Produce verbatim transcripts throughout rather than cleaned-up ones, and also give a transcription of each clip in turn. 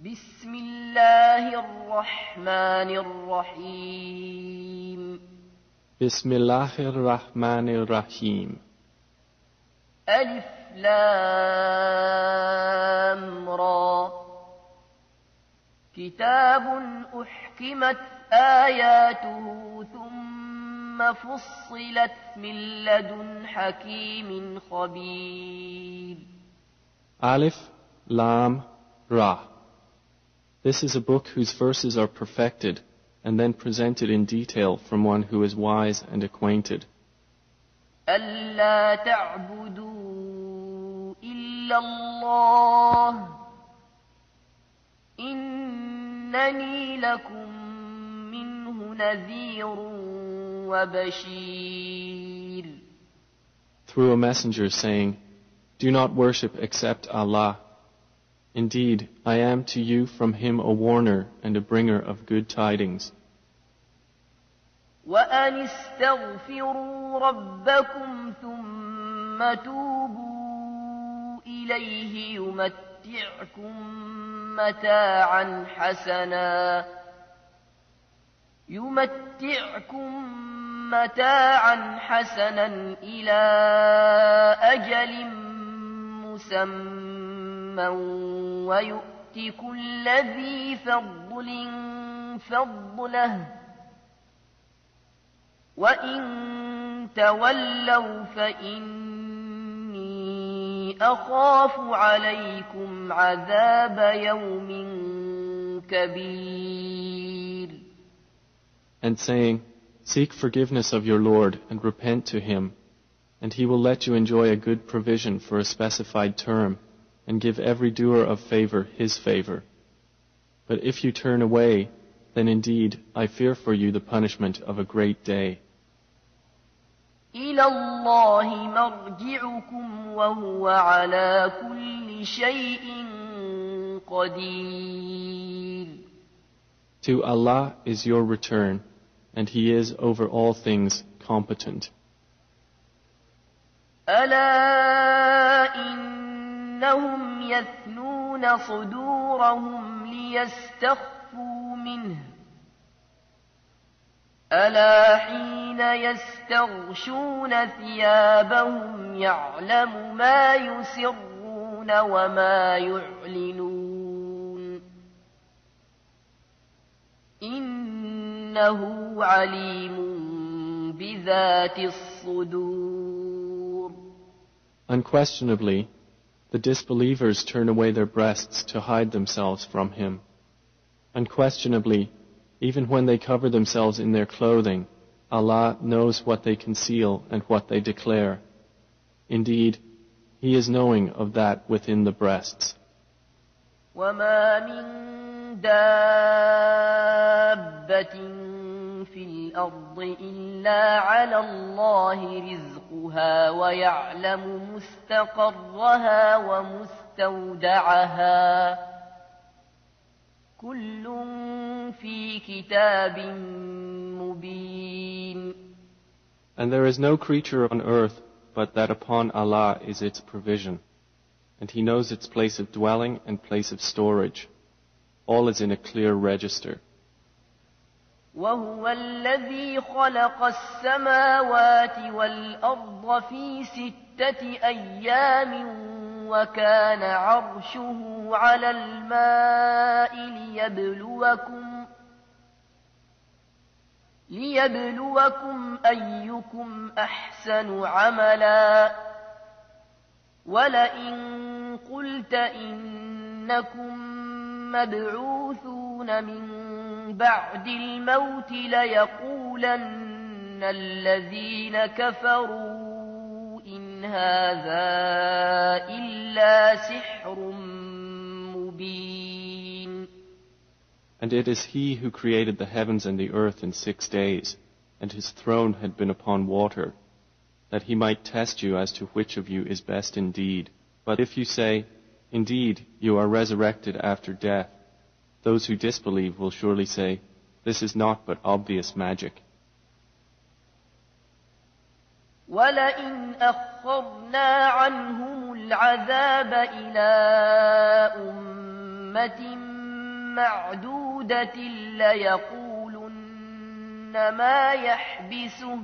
بسم الله الرحمن الرحيم بسم الله الرحمن الرحيم ألف لام را كتاب أحكمت آياته ثم فصلت من لدن حكيم خبير. Alif, Lam, Ra. This is a book whose verses are perfected and then presented in detail from one who is wise and acquainted. ألا تعبدوا إلا الله إنني لكم منه نذير وبشير. Through a messenger saying, do not worship except Allah. Indeed, I am to you from him a warner and a bringer of good tidings. وأن استغفروا ربكم ثم توبوا إليه يمتعكم متاعا حسنا يمتعكم متاعا حسنا إلى أجل مسمى ويؤت كل ذي فضل فضله وإن تولوا فإني أخاف عليكم عذاب يوم كبير. And saying, seek forgiveness of your Lord and repent to him, and he will let you enjoy a good provision for a specified term, and give every doer of favor his favor. But if you turn away, then indeed I fear for you the punishment of a great day. إلى الله مرجعكم وهو على كل شيء قدير. To Allah is your return, and he is over all things competent. ألا إنهم يثنون صدورهم ليستخفوا منه ألا حين يستغشون ثيابهم يعلم ما يسرون وما يعلنون إنه عليم بذات الصدور. Unquestionably, the disbelievers turn away their breasts to hide themselves from him. Unquestionably, even when they cover themselves in their clothing, Allah knows what they conceal and what they declare. Indeed, He is knowing of that within the breasts. وَمَا مِن دَابَّةٍ فِي الْأَرْضِ إِلَّا عَلَى اللَّهِ رِزْقُهَا وَيَعْلَمُ مُسْتَقَرَّهَا وَمُسْتَوْدَعَهَا كُلٌّ في كتاب مبين. And there is no creature on earth but that upon Allah is its provision, and He knows its place of dwelling and place of storage. All is in a clear register. وهو الذي خلق السماوات والأرض في ستة أيام وكان عرشه على الماء ليبلوكم ليبلوكم أيكم أحسن عملا ولئن قلت إنكم مبعوثون من بعد الموت ليقولن الذين كفروا إن هذا إلا سحر مبين. And it is He who created the heavens and the earth in six days, and His throne had been upon water, that He might test you as to which of you is best indeed. But if you say, indeed, you are resurrected after death, those who disbelieve will surely say, this is not but obvious magic. وَلَئِنْ أَخَّرْنَا عَنْهُمُ الْعَذَابَ إِلَىٰ أُمَّةٍ معدودة ليقولن ما يحبسه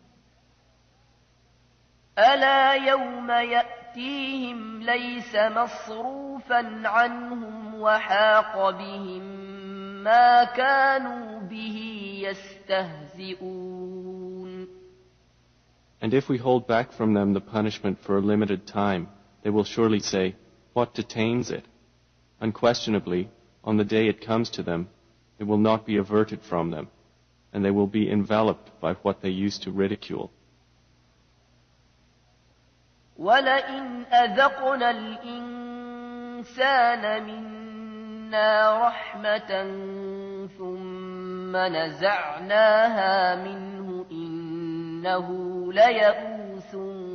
ألا يوم يأتيهم ليس مصروفا عنهم وحاق بهم ما كانوا به يستهزئون. And if we hold back from them the punishment for a limited time, they will surely say, what detains it? Unquestionably, on the day it comes to them, it will not be averted from them, and they will be enveloped by what they used to ridicule. وَلَئِنْ أَذَقْنَا الْإِنسَانَ مِنَّا رَحْمَةً ثُمَّ نَزَعْنَاهَا مِنْهُ إِنَّهُ لَيَئُوسٌ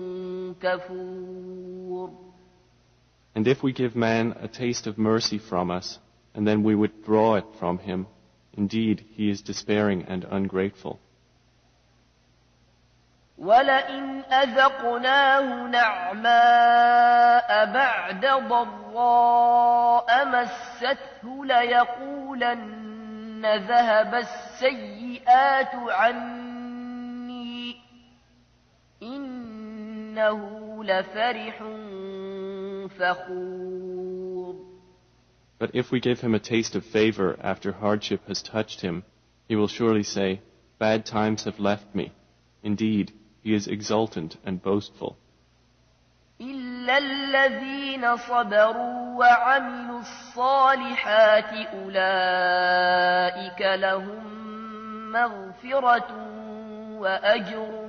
كَفُورٌ. And if we give man a taste of mercy from us, and then we withdraw it from him, indeed he is despairing and ungrateful. وَلَئِنْ أَذَقْنَاهُ نَعْمَاءَ بَعْدَ ضَرَّاءَ مَسَّتْهُ لَيَقُولَنَّ ذَهَبَ السَّيِّئَاتُ عَنِّي إِنَّهُ لَفَرِحٌ فَخُورٌ. But if we give him a taste of favor after hardship has touched him, he will surely say, bad times have left me. Indeed, he is exultant and boastful. إِلَّا الَّذِينَ صَبَرُوا وَعَمِلُوا الصَّالِحَاتِ أُولَئِكَ لَهُم مَّغْفِرَةٌ وَأَجْرٌ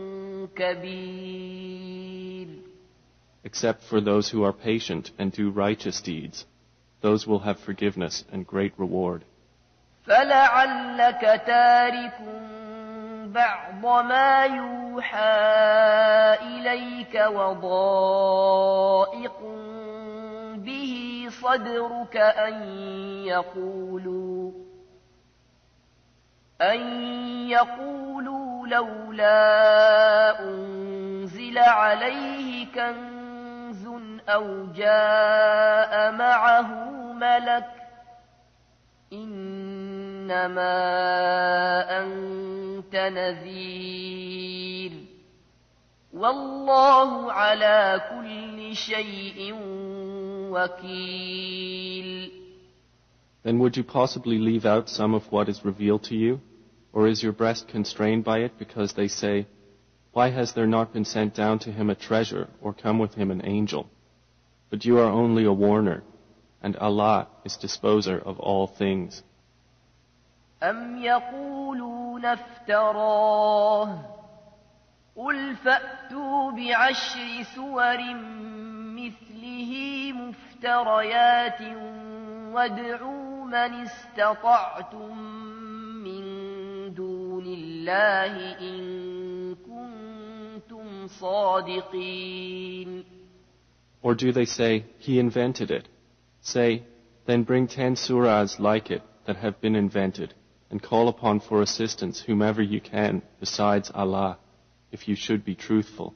كَبِيرٌ. Except for those who are patient and do righteous deeds, those will have forgiveness and great reward. فَلَعَلَّكَ تَارِكٌ بَعْضَ مَا يُوحَى إِلَيْكَ وَضَائِقٌ بِهِ صَدْرُكَ أَن يَقُولُوا أَن يَقُولُوا لَوْلَا أُنزِلَ عَلَيْهِ كَنزٌ أَوْ جَاءَ مَعَهُ مَلَكٌ إِنَّمَا أَنتَ نَذِيرٌ وَاللَّهُ عَلَى كُلِّ شَيْءٍ وَكِيلٌ. Then would you possibly leave out some of what is revealed to you? Or is your breast constrained by it because they say, why has there not been sent down to him a treasure or come with him an angel? But you are only a warner, and Allah is disposer of all things. أَمْ يَقُولُونَ افْتَرَاهُ قُلْ فَأْتُوا بِعَشْرِ سُوَرٍ مِثْلِهِ مُفْتَرَيَاتٍ وَادْعُوا مَنِ اسْتَطَعْتُم مِّن دُونِ اللَّهِ إِن كُنتُمْ صَادِقِينَ. Or do they say, he invented it? Say, then bring ten surahs like it that have been invented, and call upon for assistance whomever you can besides Allah, if you should be truthful.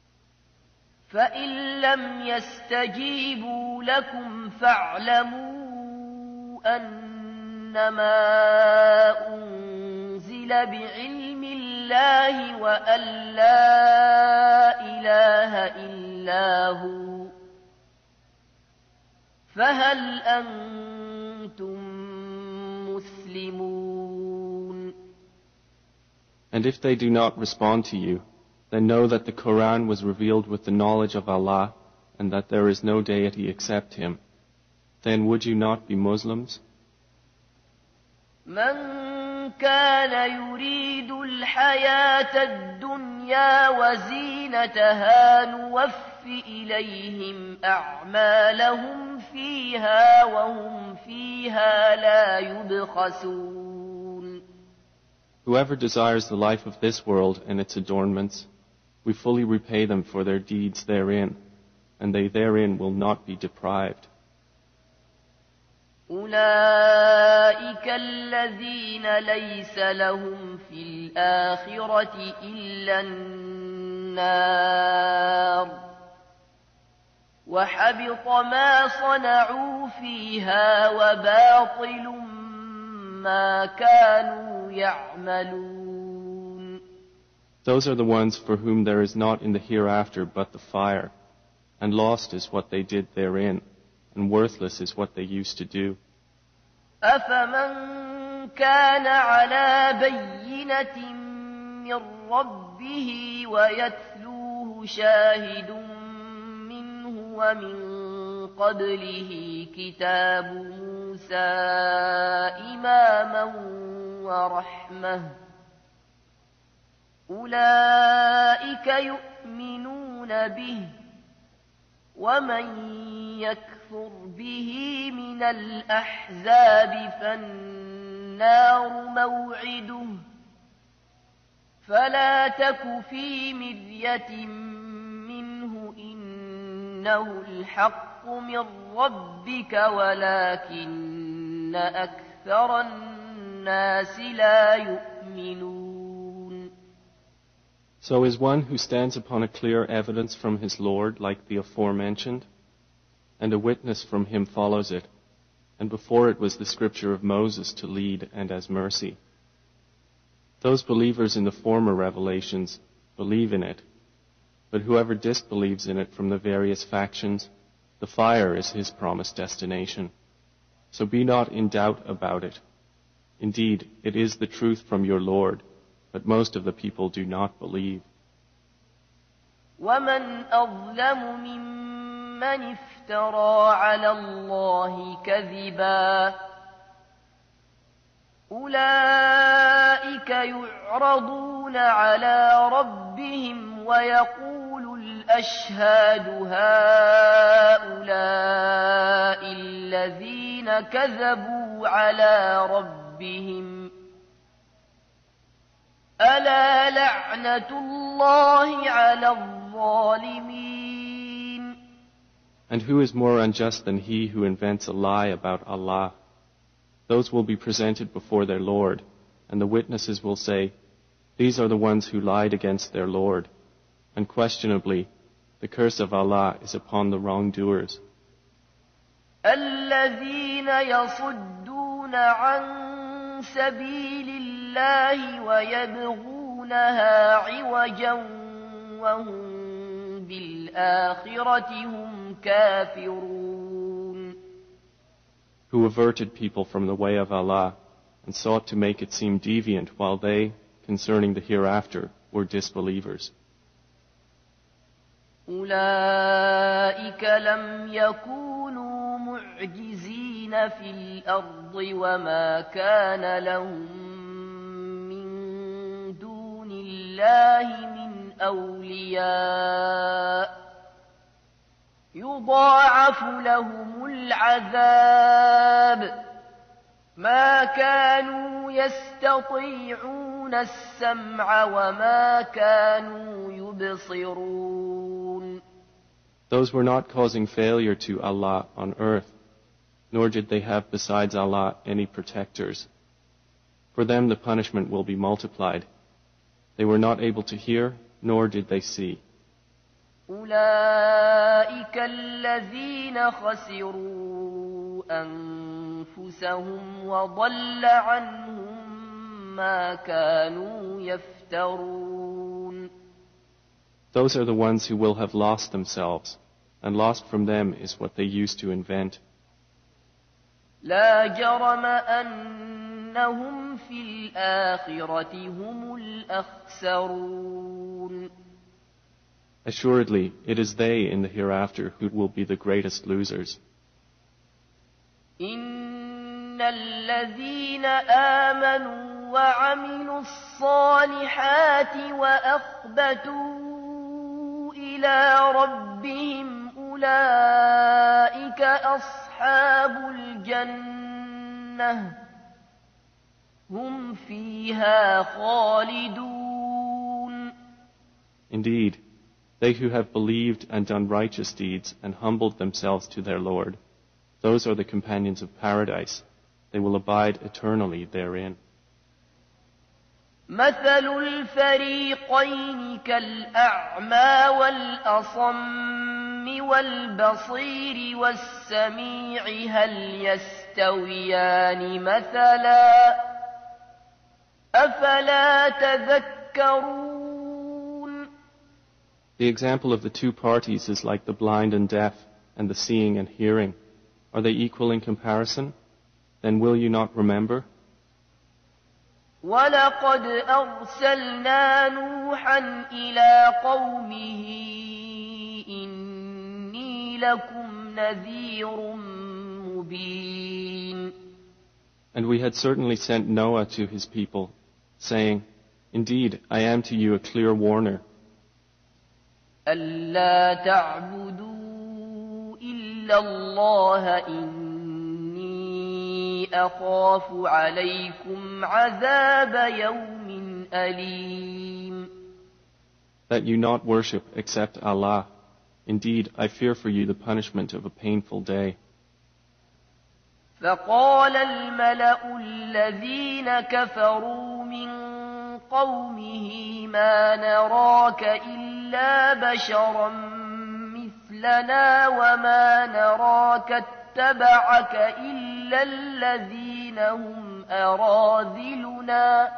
فَإِن لَّمْ يَسْتَجِيبُوا لَكُمْ فَاعْلَمُوا أَنَّمَا أُنزِلَ بِعِلْمِ اللَّهِ وَأَن لَّا إِلَٰهَ إِلَّا هُوَ فَهَلْ أَنتُم مُّسْلِمُونَ. And if they do not respond to you, then know that the Quran was revealed with the knowledge of Allah, and that there is no deity except Him. Then would you not be Muslims? مَن كَانَ يُرِيدُ الْحَيَاةَ الدُّنْيَا وَزِينَتَهَا نُوَفِّ إِلَيْهِمْ أَعْمَالَهُمْ فِيهَا وَهُمْ فِيهَا لَا يُبْخَسُونَ. Whoever desires the life of this world and its adornments, we fully repay them for their deeds therein, and they therein will not be deprived. أُولَئِكَ الَّذِينَ لَيْسَ لَهُمْ فِي الْآخِرَةِ إِلَّا النَّارُ وحبط ما صنعوا فيها وباطل ما كانوا يعملون. Those are the ones for whom there is not in the hereafter but the fire, and lost is what they did therein, and worthless is what they used to do. أفمن كان على بينة من ربه ويتلوه شاهد منه ومن قبله كتاب موسى إماما ورحمة أولئك يؤمنون به ومن يكفر به من الأحزاب فالنار موعده فلا تك في مرية منه إنه الحق من ربك ولكن أكثر الناس لا يؤمنون. So is one who stands upon a clear evidence from his Lord like the aforementioned, and a witness from him follows it, and before it was the scripture of Moses to lead and as mercy. Those believers in the former revelations believe in it, but whoever disbelieves in it from the various factions, the fire is his promised destination. So be not in doubt about it. Indeed, it is the truth from your Lord, but most of the people do not believe. ومن أظلم ممن افترى على الله كذبا أولئك يعرضون على ربهم ويقول الأشهاد هؤلاء الذين كذبوا على ربهم ألا لعنة الله على الظالمين. And who is more unjust than he who invents a lie about Allah? Those will be presented before their Lord, and the witnesses will say, these are the ones who lied against their Lord. Unquestionably, the curse of Allah is upon the wrongdoers. الذين يصدون عن سبيل الله ويبغونها عوجا وهم بالآخرة هم كافرون. Who averted people from the way of Allah and sought to make it seem deviant while they, concerning the hereafter, were disbelievers. أولئك لم يكونوا معجزين في الأرض وما كان لهم من دون الله من أولياء يضاعف لهم العذاب ما كانوا يستطيعون السمع وما كانوا يبصرون. Those were not causing failure to Allah on earth, nor did they have besides Allah any protectors. For them the punishment will be multiplied. They were not able to hear, nor did they see. أولئك الذين خسروا أنفسهم وضل عنهم ما كانوا يفترون. Those are the ones who will have lost themselves, and lost from them is what they used to invent. لا جرم أنهم في الآخرة هم الأخسرون. Assuredly, it is they in the hereafter who will be the greatest losers. إن الذين آمنوا وعملوا الصالحات وأخبتوا إلى ربهم أولئك أصحاب الجنة هم فيها خالدون. Indeed, they who have believed and done righteous deeds and humbled themselves to their Lord, those are the companions of paradise. They will abide eternally therein. مثل الفريقين كالأعمى والأصم والبصير والسميع هل يستويان مثلا أفلا تذكرون. The example of the two parties is like the blind and deaf and the seeing and hearing. Are they equal in comparison? Then will you not remember? وَلَقَدْ أَرْسَلْنَا نُوحًا إِلَىٰ قَوْمِهِ إِنِّي لَكُمْ نَذِيرٌ مُّبِينٌ. And we had certainly sent Noah to his people, saying, Indeed, I am to you a clear warner. أَلَّا تَعْبُدُوا إِلَّا اللَّهَ إِنِّي أَخَافُ عَلَيْكُمْ عَذَابَ يَوْمٍ أَلِيمٍ. That you not worship except Allah. Indeed, I fear for you the punishment of a painful day. فقال الملأ الذين كفروا من قومه ما نراك إلا بشرا مثلنا وما نراك اتبعك إلا الذين هم أراذلنا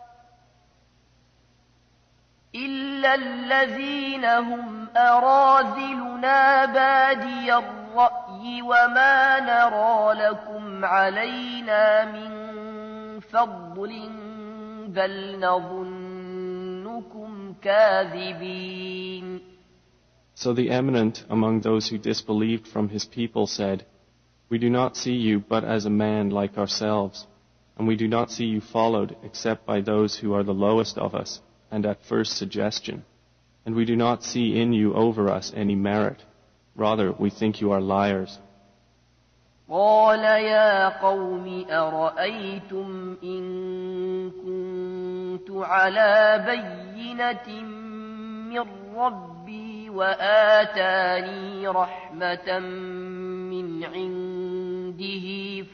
إلا الذين هم أراذلنا بادي الرأي وما نرى لكم علينا من فضل بل نظنكم كاذبين. So the eminent among those who disbelieved from his people said, We do not see you but as a man like ourselves, and we do not see you followed except by those who are the lowest of us, and at first suggestion. And we do not see in you over us any merit. Rather, we think you are liars. قال يا قوم أرأيتم إن كنت على بينة من ربي وآتاني رحمة من عنده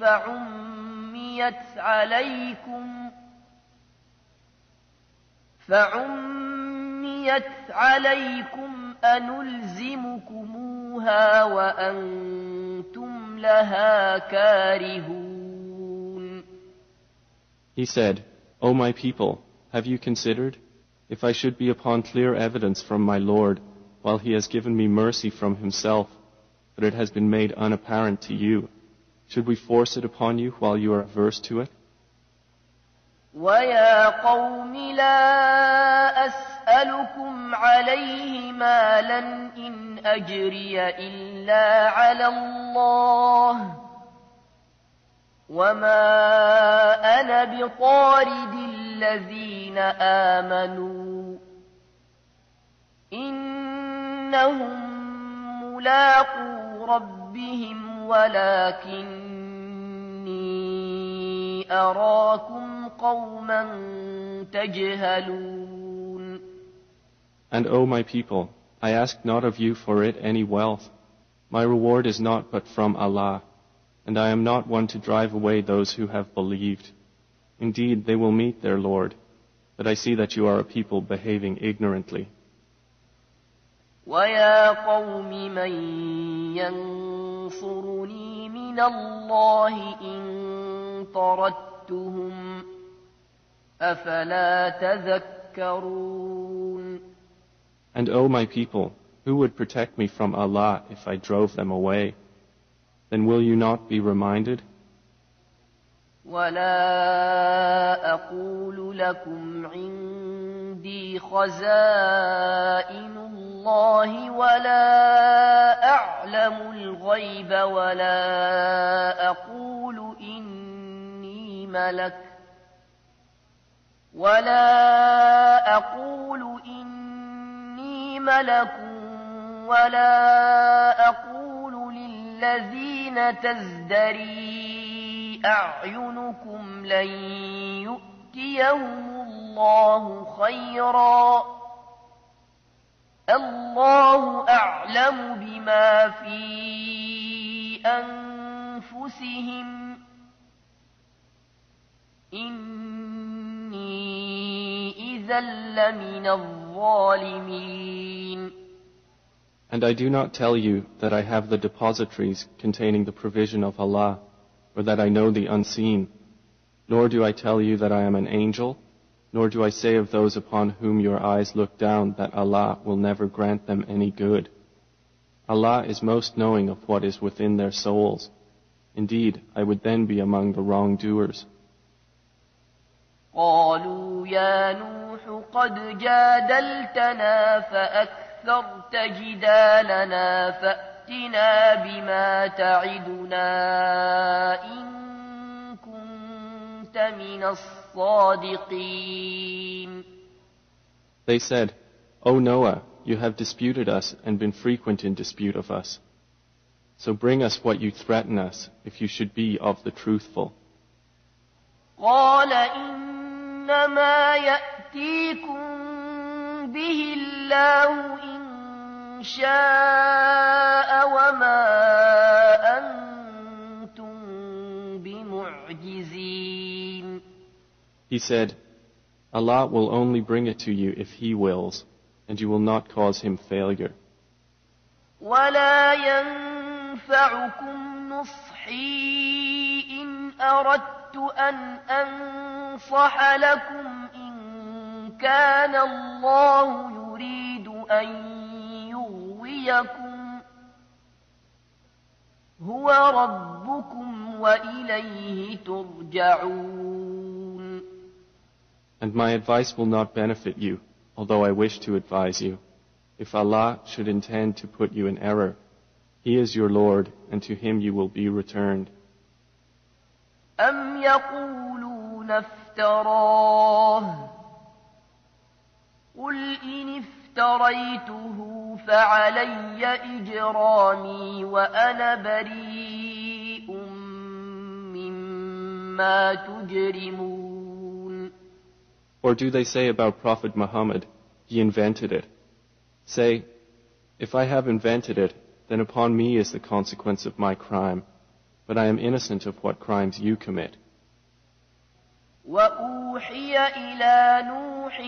فعميت عليكم فعميت عليكم أنلزمكموها وأنتم لها كارهون. He said, O my people, have you considered, if I should be upon clear evidence from my Lord, while He has given me mercy from Himself, but it has been made unapparent to you, should we force it upon you while you are averse to it? وَيَا قَوْمِ لَا أَسْأَلُكُمْ عَلَيْهِ مَالًا إِنْ أَجْرِيَ إِلَّا عَلَى اللَّهِ وَمَا أَنَا بِطَارِدِ الَّذِينَ آمَنُوا إِنَّهُمْ مُلَاقُو رَبِّهِمْ وَلَكِنِّي أَرَاكُمْ قَوْمًا تَجْهَلُونَ. And O my people, I ask not of you for it any wealth. My reward is not but from Allah, and I am not one to drive away those who have believed. Indeed, they will meet their Lord, but I see that you are a people behaving ignorantly. وَيَا قَوْمِ مَنْ يَنْصُرُنِي مِنَ اللَّهِ إِنْ طَرَدتُّهُمْ أَفَلَا تَذَكَّرُونَ. And O my people, who would protect me from Allah if I drove them away? Then will you not be reminded? وَلَا أَقُولُ لَكُمْ عِنْدِي خَزَائِنُ اللَّهِ وَلَا أَعْلَمُ الْغَيْبَ وَلَا أَقُولُ إِنِّي مَلَكٌ وَلَا أَقُولُ إِنِّي مَلَكٌ وَلَا أَقُولُ لِلَّذِينَ تَزْدَرِي أَعْيُنُكُمْ لَن يُؤْتِيَهُمُ اللَّهُ خَيْرًا اللَّهُ أَعْلَمُ بِمَا فِي أَنفُسِهِمْ إِنِّي إِذًا لَّمِنَ الظَّالِمِينَ. And I do not tell you that I have the depositories containing the provision of Allah, or that I know the unseen, nor do I tell you that I am an angel, nor do I say of those upon whom your eyes look down that Allah will never grant them any good. Allah is most knowing of what is within their souls. Indeed, I would then be among the wrongdoers. قالوا يا نوح قد جادلتنا فأكثرت جدالنا فأتنا بما تعدنا إن كنت من الصادقين. They said, O Noah, you have disputed us and been frequent in dispute of us. So bring us what you threaten us, if you should be of the truthful. قال إنما يأتيكم به الله إن شاء وما أنتم بمعجزين. He said, Allah will only bring it to you if He wills, and you will not cause Him failure. ولا ينفعكم نصحي إن أردت أن أنصح لكم إن كان الله يريد أن يغويكم هو ربكم وإليه ترجعون. And my advice will not benefit you, although I wish to advise you. If Allah should intend to put you in error, He is your Lord, and to Him you will be returned. أم يقولون افتراه قل إن افتريته فعلي إجرامي وأنا بريء مما تجرمون. Or do they say about Prophet Muhammad, he invented it? Say, if I have invented it, then upon me is the consequence of my crime, but I am innocent of what crimes you commit. وأوحي إلى نوح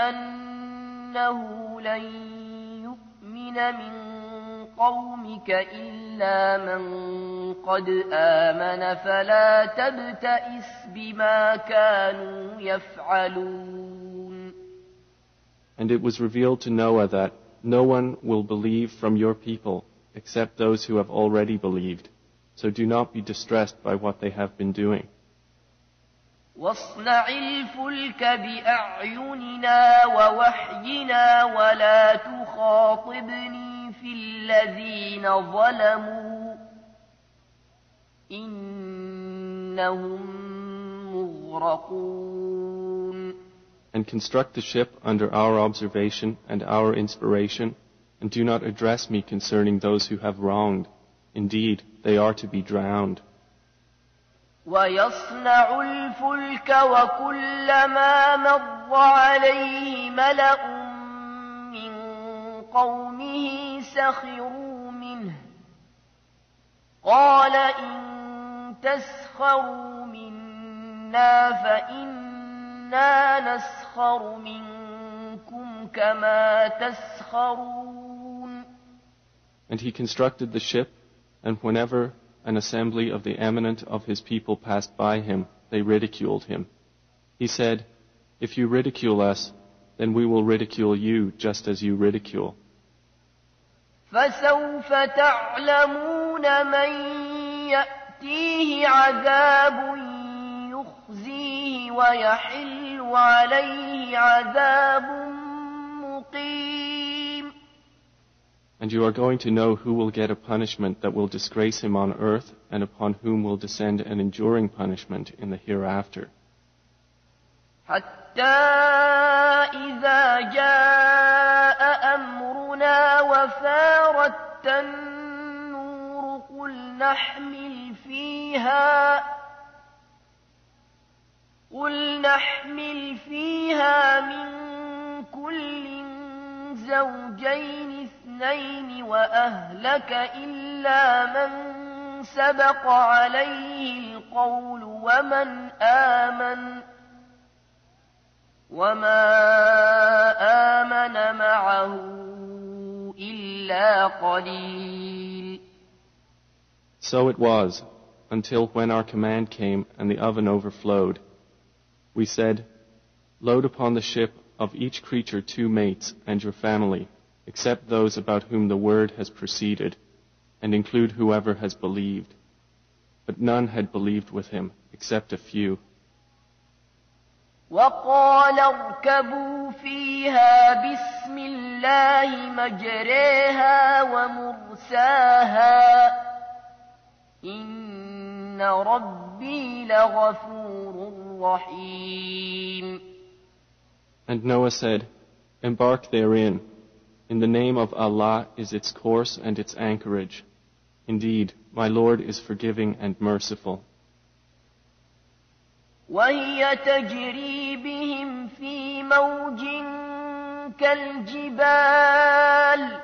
أنه لن يؤمن من قومك إلا من قد آمن فلا تبتئس بما كانوا يفعلون. And it was revealed to Noah that no one will believe from your people except those who have already believed. So do not be distressed by what they have been doing. واصنع الفلك بأعيننا ووحينا ولا تخاطبني في الذين ظلموا إنهم مغرقون. And construct the ship under our observation and our inspiration, and do not address me concerning those who have wronged. Indeed, they are to be drowned. ويصنع الفلك وكلما مر عليه ملأ من قومه سخروا منه قال إن تسخروا منا فإنا نسخر منكم كما تسخرون. And he constructed the ship, and whenever an assembly of the eminent of his people passed by him, they ridiculed him. He said, if you ridicule us, then we will ridicule you just as you ridicule. فسوف تعلمون من يأتيه عذاب يخزيه ويحل عليه عذاب مقيم. And you are going to know who will get a punishment that will disgrace him on earth, and upon whom will descend an enduring punishment in the hereafter. حتى إذا جاء أمرنا وفارت النور قل نحمل فيها قل نحمل فيها من كل زوجين اثنين وأهلك إلا من سبق عليه القول ومن آمن وما آمن معه إلا إلا قليل. So it was, until when our command came and the oven overflowed. We said, load upon the ship of each creature two mates and your family, except those about whom the word has proceeded, and include whoever has believed. But none had believed with him, except a few. وقال اركبوا فيها بسم الله مجريها ومرساها إن ربي لغفور رحيم. And Noah said, embark therein. In the name of Allah is its course and its anchorage. Indeed, my Lord is forgiving and merciful. وهي تجري بهم في موج كالجبال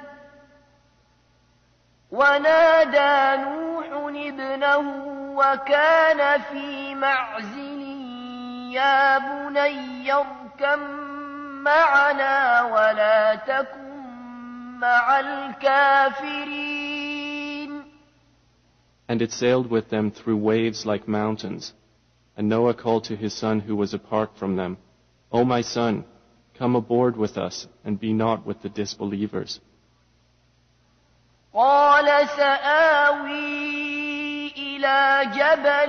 ونادى نوح ابنه وكان في معزل يا بني اركب معنا ولا تكن مع الكافرين. And it sailed with them through waves like mountains. And Noah called to his son who was apart from them, O my son, come aboard with us and be not with the disbelievers. قال سآوي إلى جبل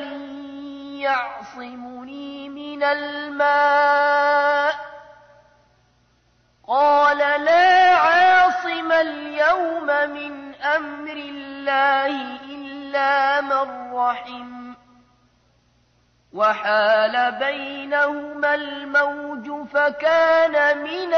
يعصمني من الماء قال لا عاصم اليوم من أمر الله إلا من رحم وحال بينهما الموج فكان من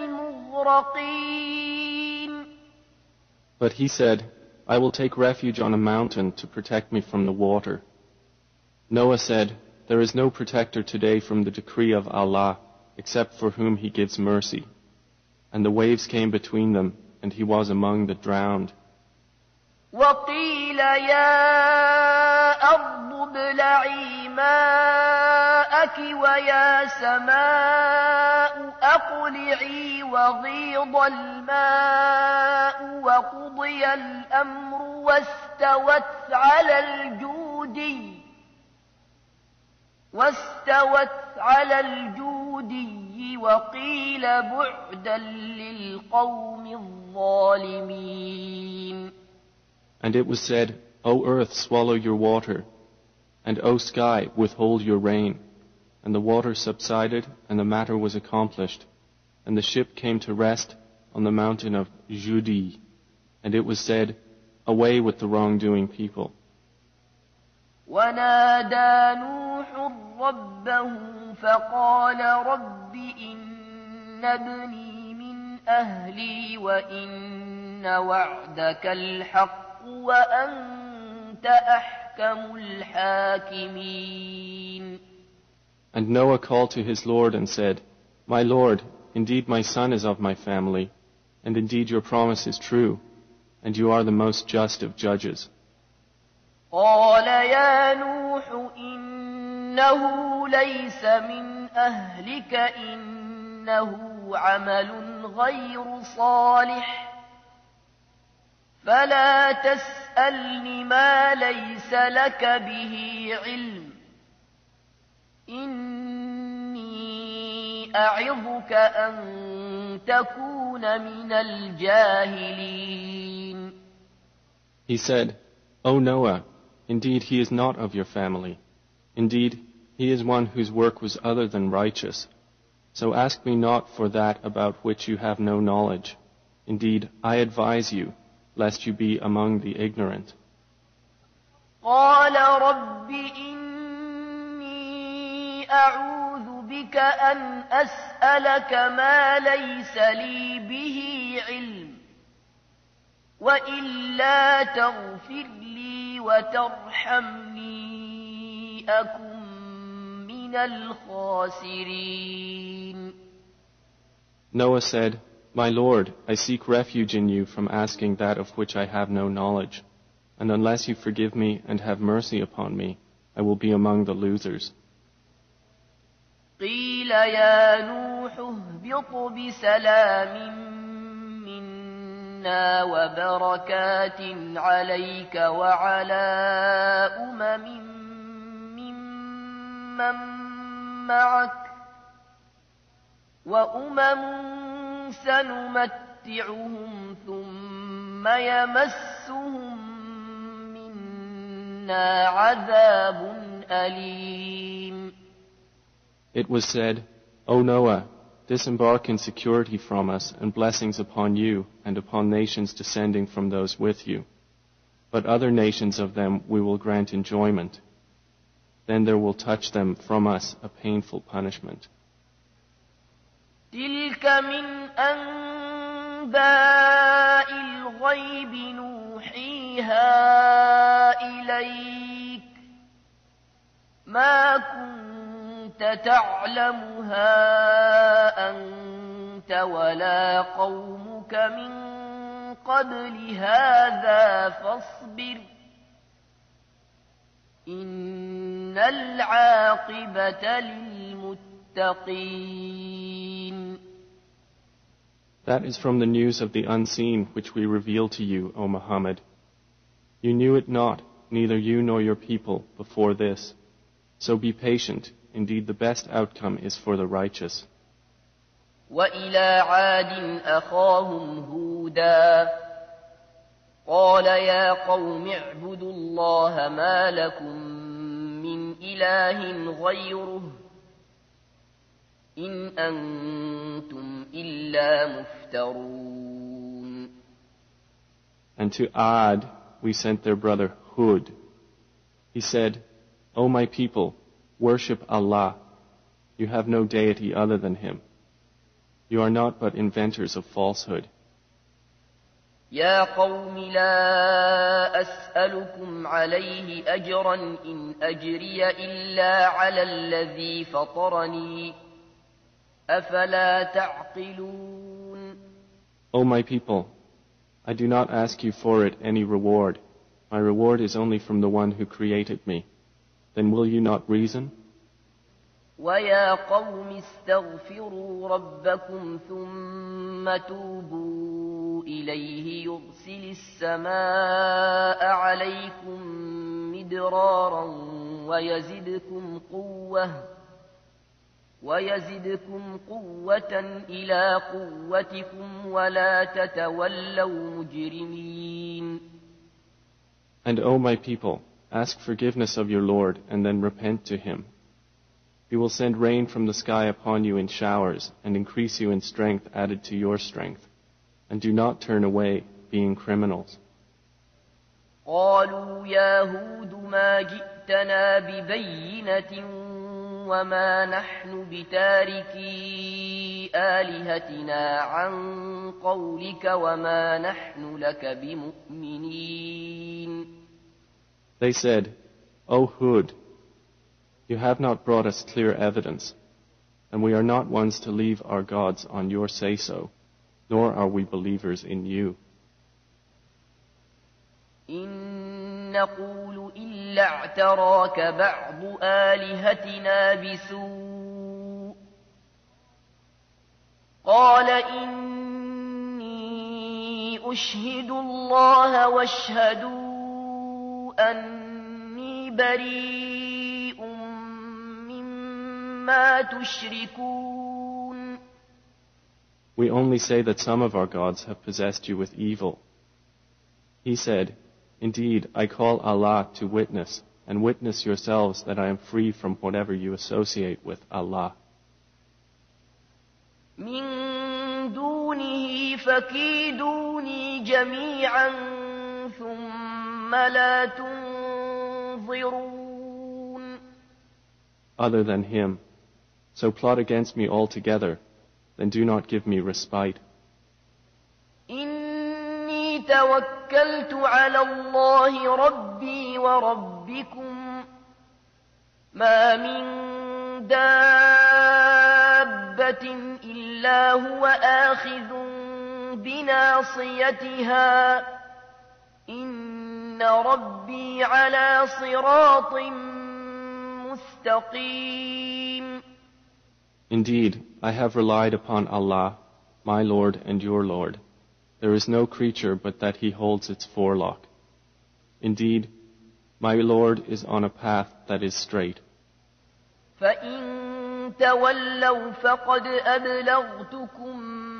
المغرقين. But he said, I will take refuge on a mountain to protect me from the water. Noah said, there is no protector today from the decree of Allah except for whom he gives mercy. And the waves came between them, and he was among the drowned. وقيل يا أرض ابلعي ماءك ويا سماء أقلعي وغيض الماء وقضي الأمر واستوت على الجودي واستوت على الجودي وقيل بعدا للقوم الظالمين. And it was said, O earth, swallow your water, and O sky, withhold your rain. And the water subsided, and the matter was accomplished. And the ship came to rest on the mountain of Judi. And it was said, away with the wrongdoing people. ونادى نوح ربه فقال رب إن ابني من أهلي وإن وعدك الحق وأنت أحكم الحاكمين. And Noah called to his Lord and said, My Lord, indeed my son is of my family, and indeed your promise is true, and you are the most just of judges. قال يا نوح إنه ليس من أهلك إنه عمل غير صالح فلا تسألني ما ليس لك به علم إني أعظك أن تكون من الجاهلين. He said, O Noah, indeed he is not of your family. Indeed, he is one whose work was other than righteous. So ask me not for that about which you have no knowledge. Indeed, I advise you, lest you be among the ignorant. قال رب إني أعوذ بك أن أسألك ما ليس لي به علم وإلا تغفر لي وترحمني أكن من الخاسرين. Noah said, My Lord, I seek refuge in you from asking that of which I have no knowledge. And unless you forgive me and have mercy upon me, I will be among the losers. قيل يا نوح اهبط بسلام منا وبركات عليك وعلى أمم ممن معك وأمم سنمتعهم ثم يمسهم منا عذاب أليم. It was said, O Noah, disembark in security from us and blessings upon you and upon nations descending from those with you. But other nations of them we will grant enjoyment. Then there will touch them from us a painful punishment. تلك من أنباء الغيب نوحيها إليك ما كنت تعلمها أنت ولا قومك من قبل هذا فاصبر إن العاقبة للمتقين. That is from the news of the unseen which we reveal to you, O Muhammad. You knew it not, neither you nor your people, before this. So be patient. Indeed, the best outcome is for the righteous. وإلى عاد أخاهم هودا قال يا قوم اعبدوا الله ما لكم من إله غيره إن أنتم إلا مفترون. And to Ad we sent their brother Hud. He said, O my people, worship Allah. You have no deity other than Him. You are not but inventors of falsehood. يا قوم لا أسألكم عليه أجرا إن أجري إلا على الذي فطرني أفلا تعقلون. O my people, I do not ask you for it any reward. My reward is only from the one who created me. Then will you not reason? ويا قوم استغفروا ربكم ثم توبوا إليه يرسل السماء عليكم مدرارا ويزدكم قوة ويزدكم قوة إلى قوتكم ولا تتولوا مجرمين. And O my people, ask forgiveness of your Lord and then repent to Him. He will send rain from the sky upon you in showers and increase you in strength added to your strength. And do not turn away, being criminals. قالوا يا هود ما جئتنا ببينة وما نحن بتاركي آلهتنا عن قولك وما نحن لك بمؤمنين. They said, O Hud, you have not brought us clear evidence, and we are not ones to leave our gods on your say-so, nor are we believers in you. إن نقول إلا اعتراك بعض آلهتنا بسوء قال إني أشهد الله واشهدوا أني بريء مما تشركون. We only say that some of our gods have possessed you with evil. He said, Indeed, I call Allah to witness, and witness yourselves that I am free from whatever you associate with Allah. من دونه فكيدوني جميعا ثم لا تنظرون. Other than Him, so plot against me altogether, then do not give me respite. إني توكلت على الله ربي وربكم ما من دابة إلا هو آخذ بناصيتها إن ربي على صراط مستقيم. Indeed, I have relied upon Allah, my Lord and your Lord. there is no creature but that he holds its forelock. Indeed, my Lord is on a path that is straight. فإن تولوا فقد أبلغتكم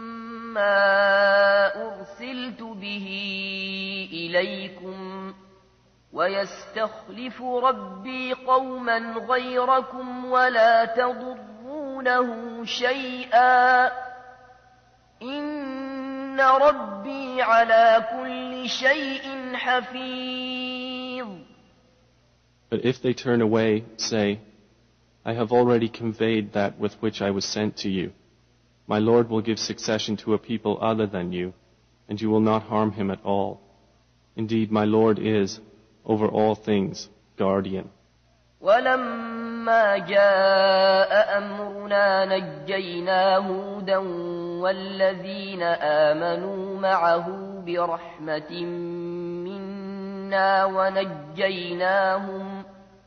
ما أرسلت به إليكم ويستخلف ربي قوما غيركم ولا تضرونه شيئا إن ربي على كل شيء حفيظ. But if they turn away, say, I have already conveyed that with which I was sent to you. My Lord will give succession to a people other than you, and you will not harm him at all. Indeed, my Lord is, over all things, guardian. ولما جاء أمرنا نجينا هودا والذين آمنوا معه برحمة منا ونجيناهم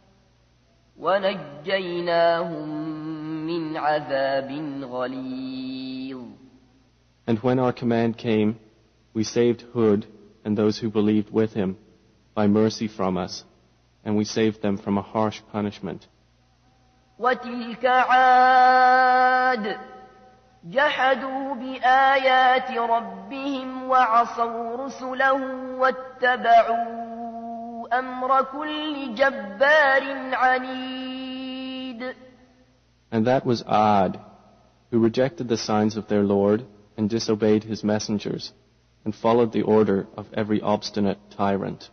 ونجيناهم من عذاب غليظ. And when our command came, we saved Hud and those who believed with him by mercy from us, and we saved them from a harsh punishment. وتلك عاد جحدوا بآيات ربهم وعصوا رسله واتبعوا أمر كل جبار عنيد. And that was Ad, who rejected the signs of their Lord and disobeyed his messengers, and followed the order of every obstinate tyrant.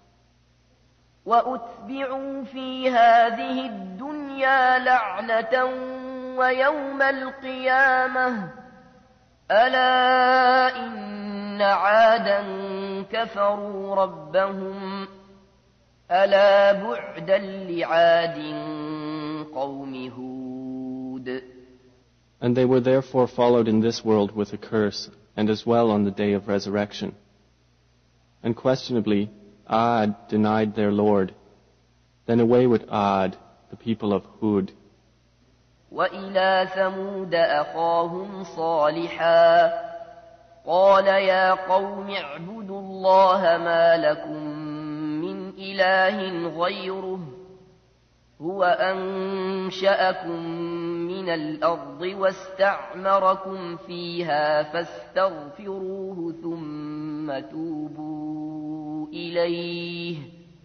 وأتبعوا في هذه الدنيا لعنة ويوم القيامة ألا إن عادا كفروا ربهم ألا بعدا لعاد قوم هود. And they were therefore followed in this world with a curse, and as well on the day of resurrection. Unquestionably, Ad denied their Lord. Then away with Ad, the people of Hud. وإلى ثمود أخاهم صالحا قال يا قوم اعبدوا الله ما لكم من إله غيره هو أنشأكم من الأرض واستعمركم فيها فاستغفروه ثم توبوا إليه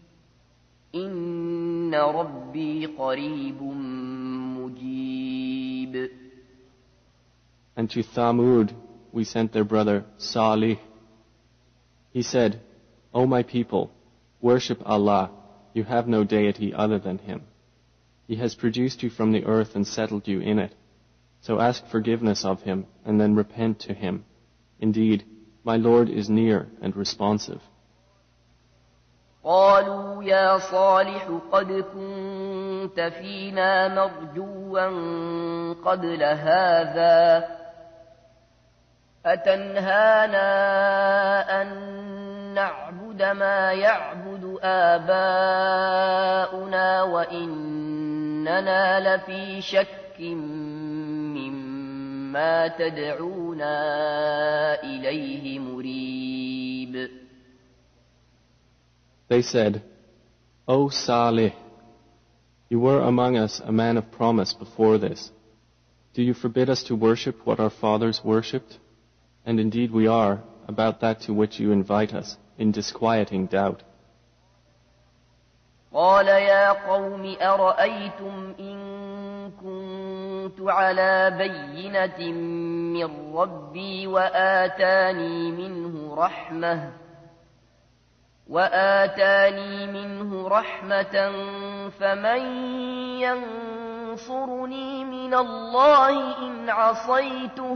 إن ربي قريب مجيب. And to Thamud we sent their brother Salih. He said, O my people, worship Allah, you have no deity other than Him. He has produced you from the earth and settled you in it. So ask forgiveness of Him and then repent to Him. Indeed, my Lord is near and responsive. قالوا يا صالح قد كنت فينا مرجوا قبل هذا أتنهانا أن نعبد ما يعبد آباؤنا وإننا لفي شك مما تدعونا إليه مريب. They said, O Salih, you were among us a man of promise before this. Do you forbid us to worship what our fathers worshipped? And indeed we are, about that to which you invite us, in disquieting doubt. قال يا قوم أرأيتم إن كنت على بينة من ربي وآتاني منه رحمة وآتاني منه رحمة فمن ينصرني من الله إن عصيته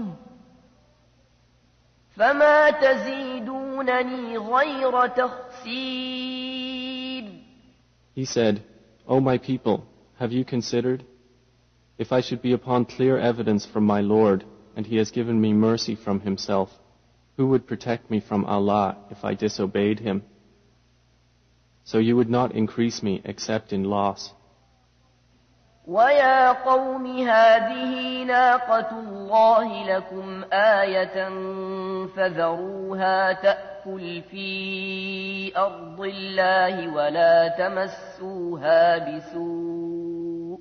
فما تزيدونني غير تخسير. He said, O my people, have you considered? If I should be upon clear evidence from my Lord, and He has given me mercy from Himself, who would protect me from Allah if I disobeyed Him? So you would not increase me except in loss. ويا قوم هذه ناقة الله لكم آية فذروها تأكل في أرض الله ولا تمسوها بسوء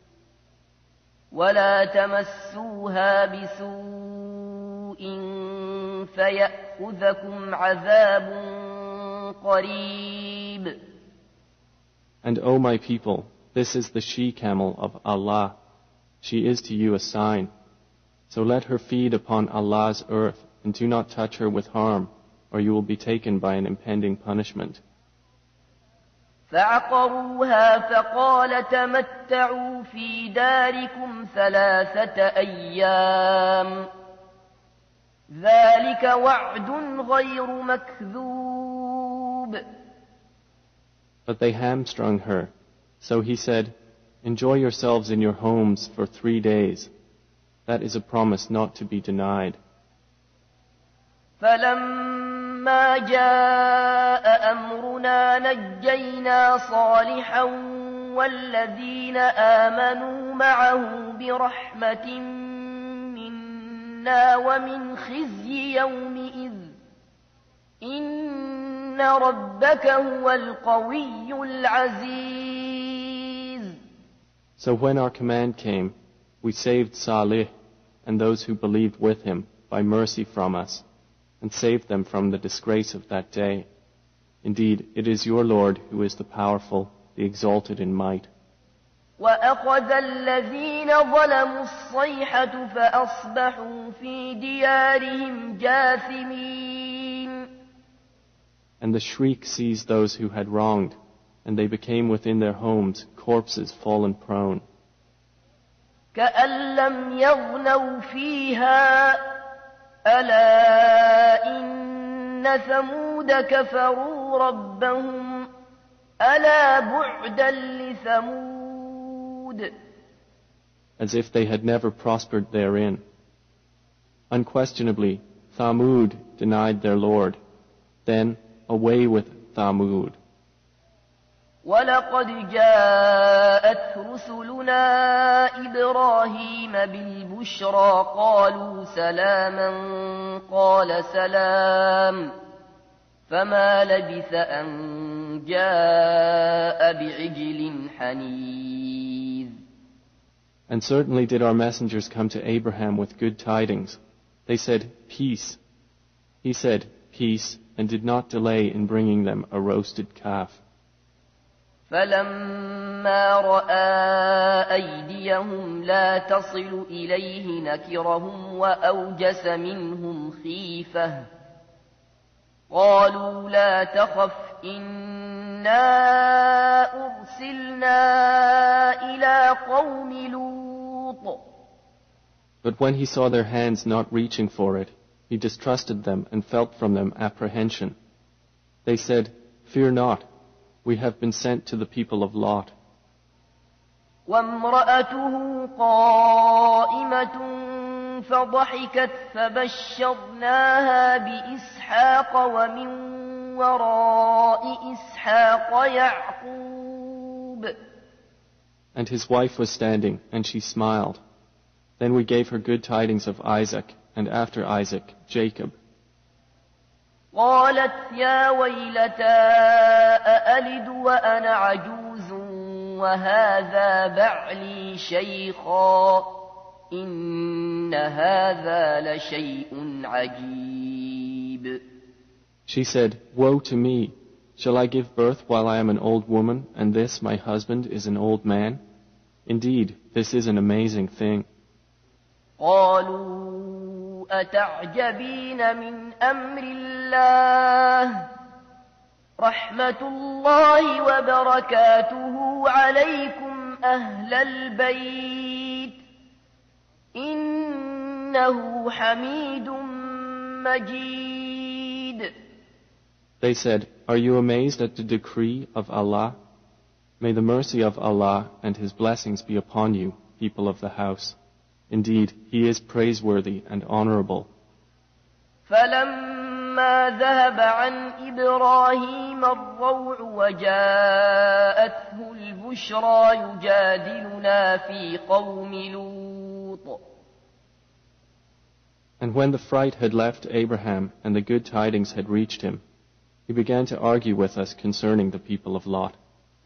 ولا تمسوها بسوء فيأخذكم عذاب قريب. And O my people, this is the she-camel of Allah. She is to you a sign. So let her feed upon Allah's earth, and do not touch her with harm, or you will be taken by an impending punishment. فعقروها فقال تمتعوا في داركم ثلاثة أيام ذلك وعد غير مكذوب. But they hamstrung her. So he said, enjoy yourselves in your homes for three days. That is a promise not to be denied. فلما جاء أمرنا نجينا صالحا والذين آمنوا معه برحمة منا ومن خزي يومئذ إن ربك هو القوي العزيز. So when our command came, we saved Salih and those who believed with him by mercy from us, and saved them from the disgrace of that day. Indeed, it is your Lord who is the powerful, the exalted in might. وأخذ الذين ظلموا الصيحة فأصبحوا في ديارهم جاثمين. And the shriek seized those who had wronged, and they became within their homes corpses fallen prone. كأن لم يغنوا فيها ألا إن ثمود كفروا ربهم ألا بعدا لثمود. As if they had never prospered therein. Unquestionably, Thamud denied their Lord. Then, away with Thamud. ولقد جاءت رسلنا إبراهيم بالبشرى قالوا سلاما قال سلام فما لبث أن جاء بعجل حنيذ. And certainly did our messengers come to Abraham with good tidings. They said, peace. He said, peace, and did not delay in bringing them a roasted calf. فلما رأى أيديهم لا تصل إليه نكرهم وأوجس منهم خيفة قالوا لا تخف إنا أرسلنا إلى قوم لوط. But when he saw their hands not reaching for it, he distrusted them and felt from them apprehension. They said, fear not. We have been sent to the people of Lot. وامرأته قائمة فضحكت فبشرناها بإسحاق ومن وراء إسحاق يعقوب. And his wife was standing, and she smiled. Then we gave her good tidings of Isaac, and after Isaac, Jacob. قالت يا ويلتى أألد وأنا عجوز وهذا بعلي شيخا إن هذا لشيء عجيب. She said, woe to me! Shall I give birth while I am an old woman, and this, my husband, is an old man? Indeed, this is an amazing thing. قالوا أتعجبين من أمر الله رحمة الله وبركاته عليكم أهل البيت إنه حميد مجيد. They said, are you amazed at the decree of Allah? May the mercy of Allah and His blessings be upon you, people of the house. Indeed, He is praiseworthy and honorable. فلما ذهب عن إبراهيم الروع وجاءته البشرى بالبشرى يجادلنا في قوم لوط. And when the fright had left Abraham and the good tidings had reached him, he began to argue with us concerning the people of Lot.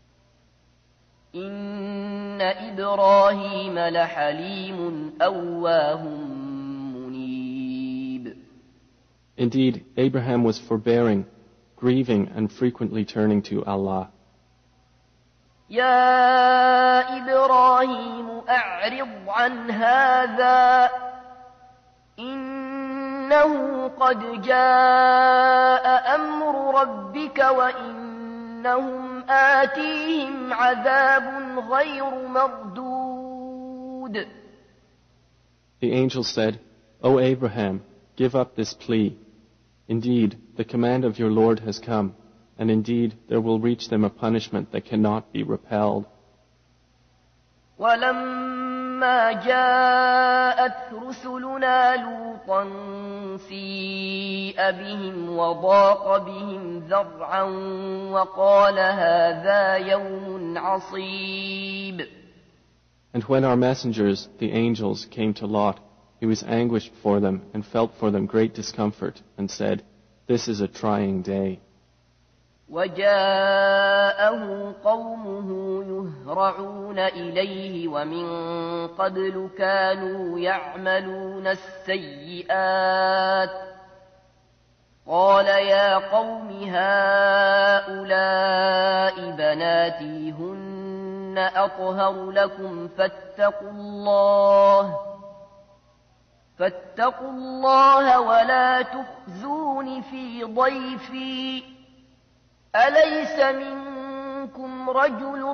إن إبراهيم لحليم أواه منيب. Indeed, Abraham was forbearing, grieving, and frequently turning to Allah. يا إبراهيم أعرض عن هذا إنه قد جاء أمر ربك وإنهم آتيهم عذاب غير مردود. The angel said, O Abraham, give up this plea. Indeed, the command of your Lord has come, and indeed there will reach them a punishment that cannot be repelled. ولما جاءت رسلنا لوطا سيء بهم وضاق بهم ذرعا وقال هذا يوم عصيب. And when our messengers, the angels, came to Lot, he was anguished for them and felt for them great discomfort and said, This is a trying day. وجاءه قومه يهرعون إليه ومن قبل كانوا يعملون السيئات قال يا قوم هؤلاء بناتي هن أطهر لكم فاتقوا الله فاتقوا الله ولا تخزون في ضيفي أليس منكم رجل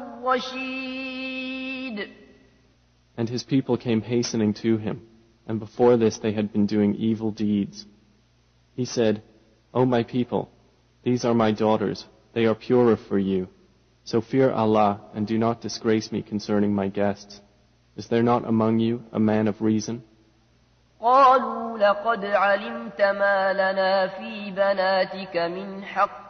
رشيد. And his people came hastening to him, and before this they had been doing evil deeds. He said, O my people, these are my daughters, they are purer for you. So fear Allah and do not disgrace me concerning my guests. Is there not among you a man of reason? قالوا لقد علمت ما لنا في بناتك من حق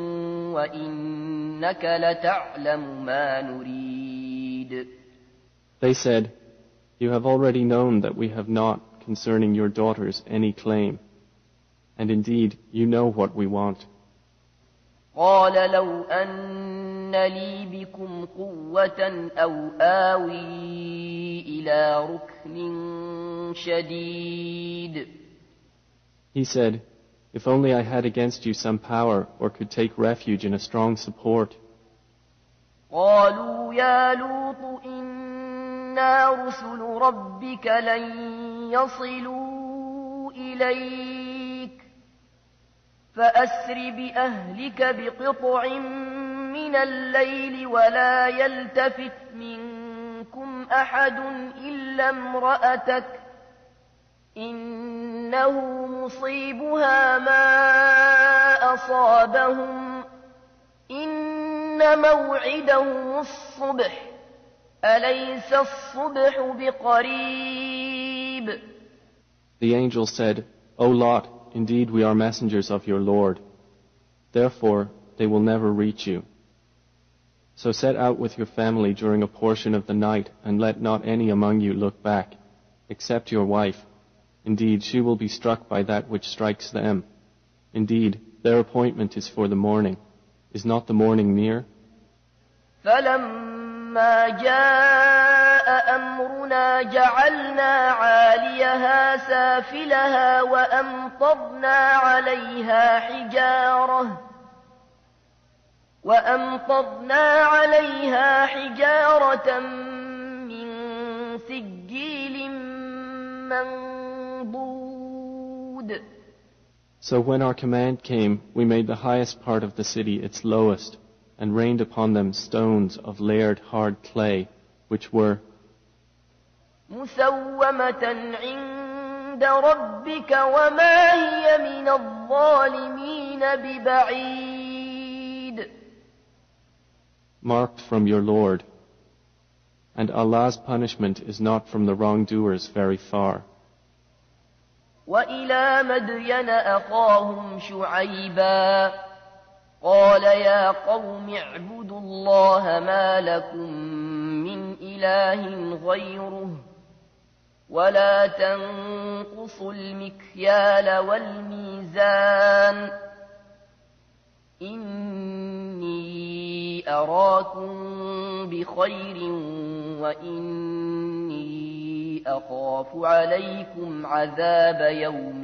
وإنك لتعلم ما نريد. They said, You have already known that we have not concerning your daughters any claim, and indeed you know what we want. قال لو أن لي بكم قوة أو آوي إلى ركن شديد. He said, If only I had against you some power or could take refuge in a strong support. قالوا يا لوط إنا رسل ربك لن يصلوا إليك فأسر بأهلك بقطع من الليل ولا يلتفت منكم أحد إلا امرأتك إنه مصيبها ما أصابهم إن موعدهم الصبح أليس الصبح بقريب. The angel said, O Lot, indeed we are messengers of your Lord. Therefore, they will never reach you. So set out with your family during a portion of the night and let not any among you look back, except your wife. Indeed, she will be struck by that which strikes them. Indeed, their appointment is for the morning. Is not the morning near? فلما جاء أمرنا جعلنا عاليها سافلها وأمطرنا عليها حجارة وأمطرنا عليها حجارة من سجيل منضود. So when our command came, we made the highest part of the city its lowest, and rained upon them stones of layered hard clay, which were مسومة عند ربك وما هي من الظالمين ببعيد. marked from your Lord, and Allah's punishment is not from the wrongdoers very far. وإلى مدين أخاهم شعيبا قال يا قوم اعبدوا الله ما لكم من إله غيره ولا تنقصوا المكيال والميزان إني أراكم بخير وإني أخاف عليكم عذاب يوم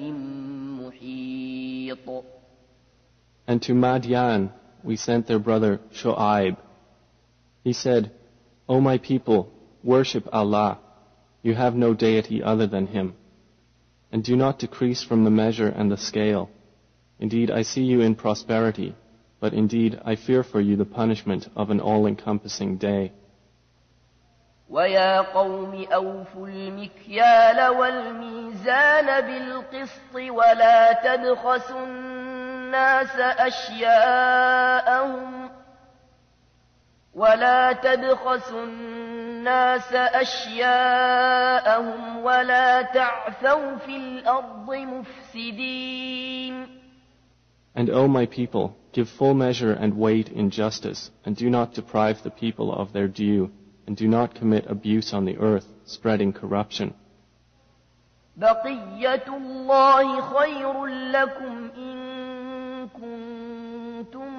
محيط. And to Madian we sent their brother Shu'aib. He said, O my people, worship Allah. You have no deity other than Him. And do not decrease from the measure and the scale. Indeed, I see you in prosperity, but indeed I fear for you the punishment of an all-encompassing day. وَيَا قَوْمِ أَوْفُوا الْمِكْيَالَ وَالْمِيزَانَ بِالْقِسْطِ وَلَا تَبْخَسُوا النَّاسَ أَشْيَاءَهُمْ وَلَا تَبْخَسُوا النَّاسَ أَشْيَاءَهُمْ وَلَا تَعْثَوْا فِي الْأَرْضِ مُفْسِدِينَ. And O my people, give full measure and weight in justice, and do not deprive the people of their due, and do not commit abuse on the earth, spreading corruption. بَقِيَّةُ اللَّهِ خَيْرٌ لَكُمْ إِن كُنتُم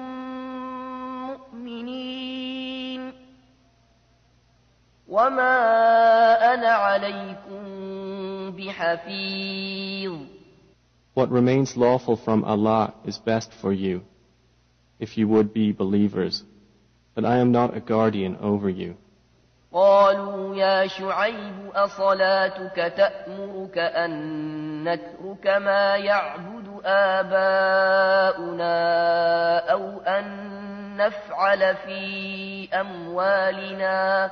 مُّؤْمِنِينَ وَمَا أَنَا عَلَيْكُمْ بِحَفِيظٍ. What remains lawful from Allah is best for you, if you would be believers, but I am not a guardian over you. قالوا يا شعيب أصلاتك تأمرك أن نترك ما يعبد آباؤنا أو أن نفعل في أموالنا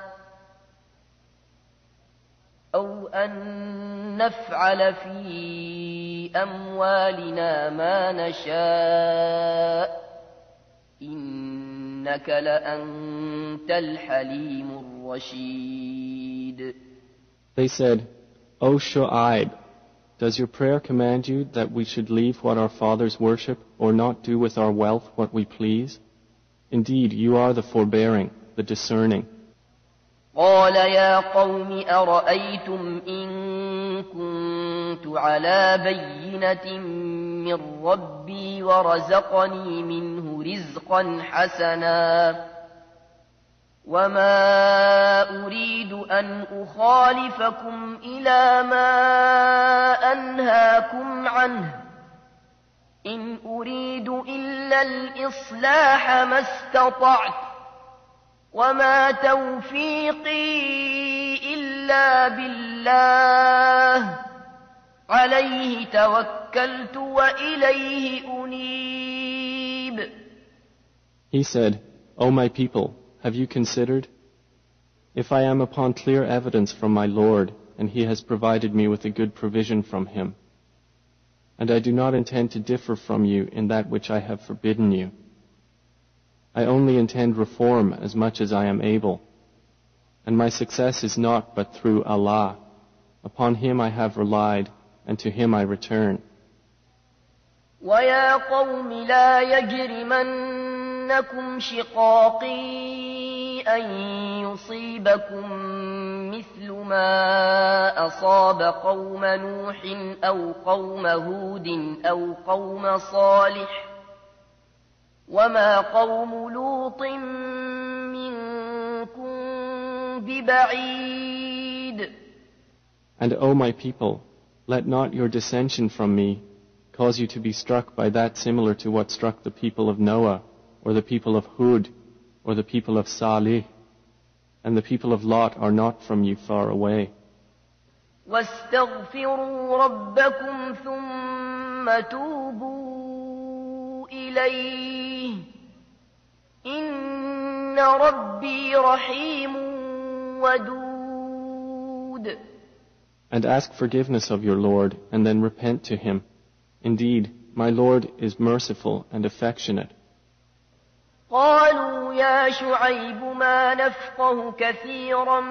أو أن نفعل في أموالنا ما نشاء إنك لأنت الحليم الرشيد. They said, O Shu'aib, does your prayer command you that we should leave what our fathers worship or not do with our wealth what we please? Indeed, you are the forbearing, the discerning. قال يا قوم أرأيتم إن كنت على بينة من ربي ورزقني منه رزقا حسنا وما أريد أن أخالفكم إلى ما أنهاكم عنه إن أريد إلا الإصلاح ما استطعت وما توفيقي إلا بالله عليه توكلت وإليه أنيب. He said, O my people, have you considered? If I am upon clear evidence from my Lord, and He has provided me with a good provision from Him, and I do not intend to differ from you in that which I have forbidden you, I only intend reform as much as I am able, and my success is not but through Allah. Upon Him I have relied, and to Him I return. وَيَا قَوْمِ لَا يَجْرِمَنَّكُمْ شِقَاقِي أَن يُصِيبَكُم مِّثْلُ مَا أَصَابَ قَوْمَ نُوحٍ أَوْ قَوْمَ هُودٍ أَوْ قَوْمَ صَالِحٍ وَمَا قَوْمُ لُوطٍ مِّنكُم بِبَعِيدٍ. And O my people, let not your dissension from me cause you to be struck by that similar to what struck the people of Noah, or the people of Hud, or the people of Salih, and the people of Lot are not from you far away. وَاسْتَغْفِرُوا رَبَّكُمْ ثُمَّ تُوبُوا إِلَيْهِ إِنَّ رَبِّي رَحِيمٌ وَدُودٌ. And ask forgiveness of your Lord, and then repent to Him. Indeed, my Lord is merciful and affectionate. قالوا يا شعيب ما نفقه كثيرا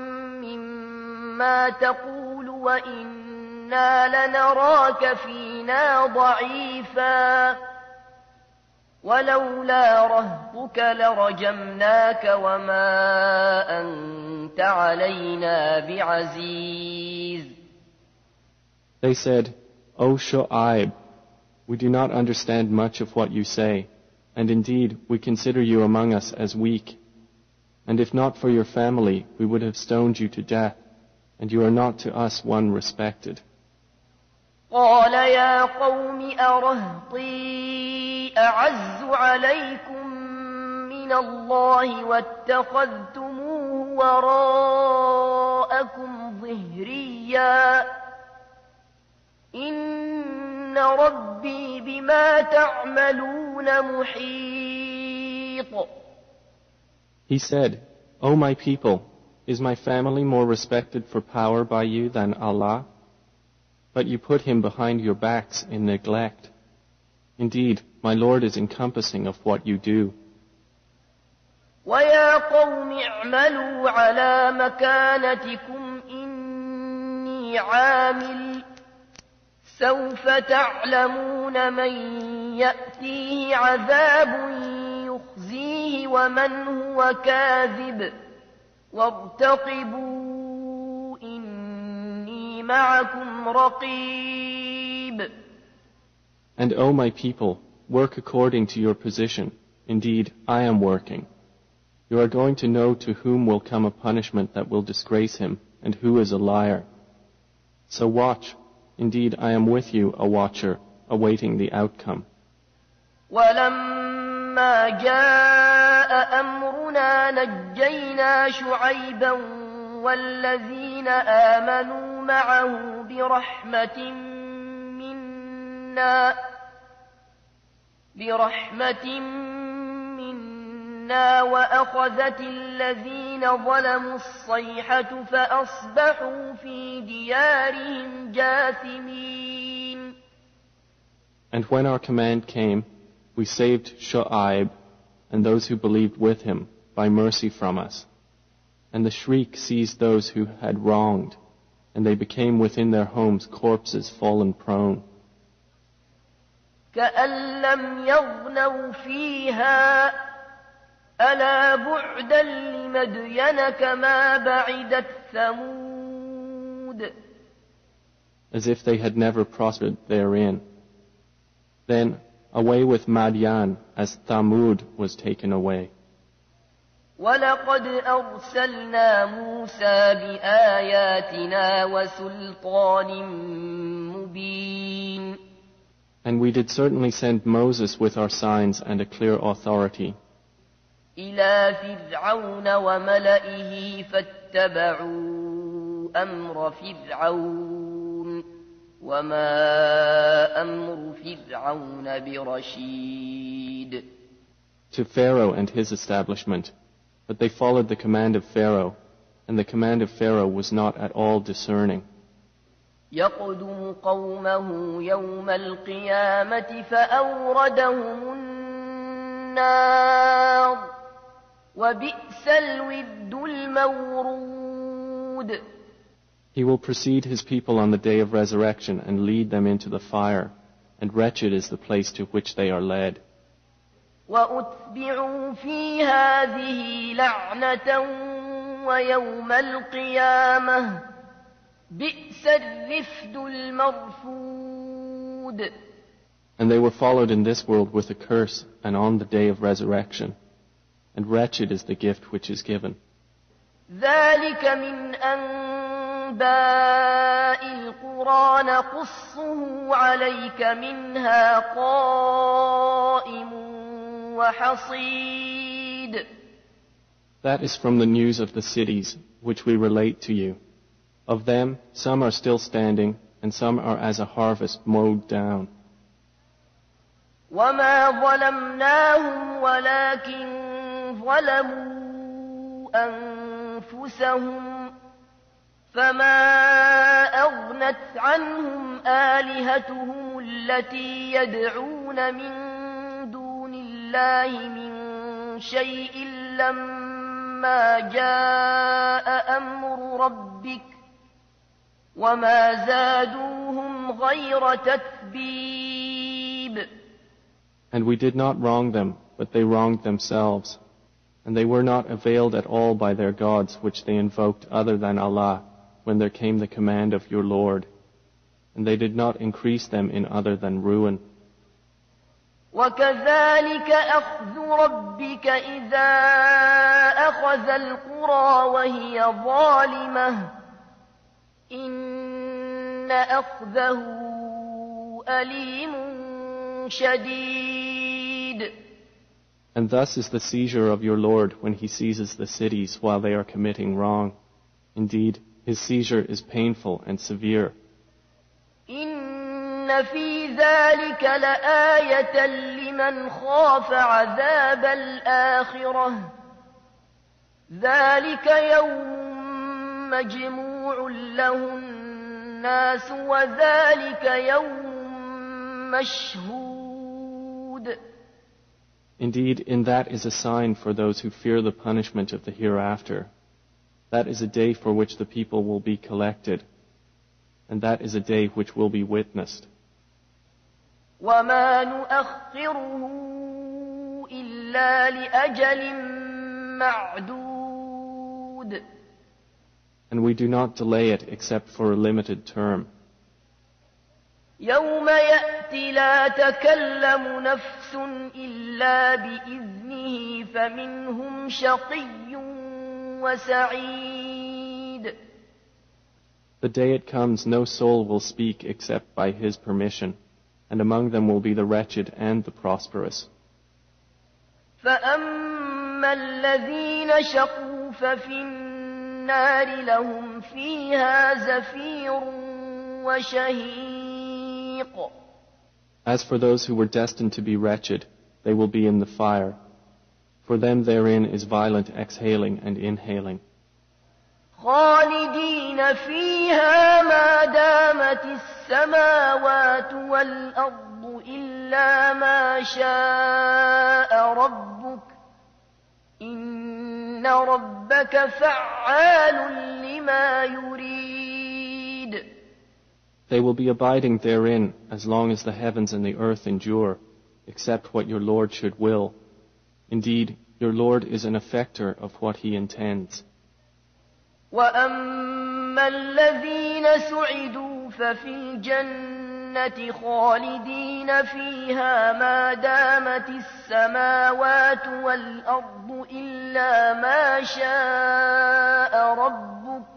مما تقول وإنا لنراك فينا ضعيفا ولولا رهطك لرجمناك وما أنت علينا بعزيز. They said, O Shu'aib, we do not understand much of what you say, and indeed we consider you among us as weak. And if not for your family, we would have stoned you to death, and you are not to us one respected. قال يا قوم أرهطي أعز عليكم من الله واتخذتموه وراءكم ظهريا إن ربي بما تعملون محيط. He said, O my people, is my family more respected for power by you than Allah? But you put him behind your backs in neglect. Indeed, my Lord is encompassing of what you do. وَيَا قَوْمِ اعْمَلُوا عَلَى مَكَانَتِكُمْ إِنِّي عَامِلٌ سَوْفَ تَعْلَمُونَ مَنْ يَأْتِيهِ عَذَابٌ يُخْزِيهِ وَمَنْ هُوَ كَاذِبٌ وَارْتَقِبُوا إِنِّي مَعَكُمْ رَقِيبٌ. And O my people, work according to your position. Indeed, I am working. You are going to know to whom will come a punishment that will disgrace him, and who is a liar. So watch. Indeed, I am with you, a watcher, awaiting the outcome. وَلَمَّا جَاءَ أَمْرُنَا نَجَّيْنَا شُعَيْبًا وَالَّذِينَ آمَنُوا مَعَهُ بِرَحْمَةٍ مِنَّا بِرَحْمَةٍ مِنَّا وَأَخَذَتِ الَّذِينَ ظَلَمُوا الصَّيْحَةُ فَأَصْبَحُوا فِي دِيَارِهِمْ جَاثِمِينَ. And when our command came, we saved Shu'aib and those who believed with him by mercy from us. And the shriek seized those who had wronged, and they became within their homes corpses fallen prone. كَأَن لَّمْ يَغْنَوْا فِيهَا أَلَا بُعْدًا لِّمَدْيَنَ كَمَا بَعِدَتْ ثَمُودُ. As if they had never prospered therein. Then away with Madian as Thamud was taken away. وَلَقَدْ أَرْسَلْنَا مُوسَى بِآيَاتِنَا وَسُلْطَانٍ مُبِينٍ. And we did certainly send Moses with our signs and a clear authority. إِلَى فِرْعَوْنَ وَمَلَئِهِ فَاتَّبَعُوا أَمْرَ فِرْعَوْنَ وَمَا أَمْرُ فِرْعَوْنَ بِرَشِيدٍ. To Pharaoh and his establishment, but they followed the command of Pharaoh, and the command of Pharaoh was not at all discerning. يَقْدُمُ قَوْمَهُ يَوْمَ الْقِيَامَةِ فَأَوْرَدَهُمُ النَّارَ وَبِئْسَ الْوِرْدُ الْمَوْرُودُ. He will precede his people on the day of resurrection and lead them into the fire, and wretched is the place to which they are led. وَأُتْبِعُوا فِي هَٰذِهِ لَعْنَةً وَيَوْمَ الْقِيَامَةِ بِئْسَ الرِّفْدُ الْمَرْفُودُ. And they were followed in this world with a curse, and on the day of resurrection. And wretched is the gift which is given. ذَلِكَ مِنْ أَنْبَاءِ الْقُرَىٰ نَقُصُّهُ عَلَيْكَ مِنْهَا قَائِمٌ وَحَصِيدٌ. That is from the news of the cities, which we relate to you. Of them, some are still standing, and some are as a harvest mowed down. وَمَا ظَلَمْنَاهُمْ وَلَكِنْ ظَلَمُوا أَنفُسَهُمْ فَمَا أَغْنَتْ عَنْهُمْ آلِهَتُهُمُ الَّتِي يَدْعُونَ مِن دُونِ اللَّهِ مِن شَيْءٍ لَّمَّا جَاءَ أَمْرُ رَبِّكَ وَمَا زَادُوهُمْ غَيْرَ تَتْبِيبٍ. And we did not wrong them, but they wronged themselves. And they were not availed at all by their gods, which they invoked other than Allah, when there came the command of your Lord. And they did not increase them in other than ruin. وكذلك أخذ ربك إذا أخذ القرى وهي ظالمة إن أخذه أليم شديد. And thus is the seizure of your Lord when he seizes the cities while they are committing wrong. Indeed, his seizure is painful and severe. إن في ذلك لآية لمن خاف عذاب الآخرة ذلك يوم مجموع له الناس وذلك يوم مشهود. Indeed, in that is a sign for those who fear the punishment of the hereafter. That is a day for which the people will be collected, and that is a day which will be witnessed. وما نؤخره إلا لأجل معدود. And we do not delay it except for a limited term. يوم يأتي لا تكلم نفس إلا بإذنه فمنهم شقي وسعيد. The day it comes, no soul will speak except by his permission, and among them will be the wretched and the prosperous. فأما الذين شقوا ففي النار لهم فيها زفير وشهيق. As for those who were destined to be wretched, they will be in the fire. For them therein is violent exhaling and inhaling. خالدين فيها ما دامت السماوات والأرض إلا ما شاء ربك إن ربك فعال لما يريد. They will be abiding therein as long as the heavens and the earth endure, except what your Lord should will. Indeed, your Lord is an effector of what he intends. وأما الذين سعدوا ففي الجنة خالدين فيها ما دامت السماوات والأرض إلا ما شاء ربك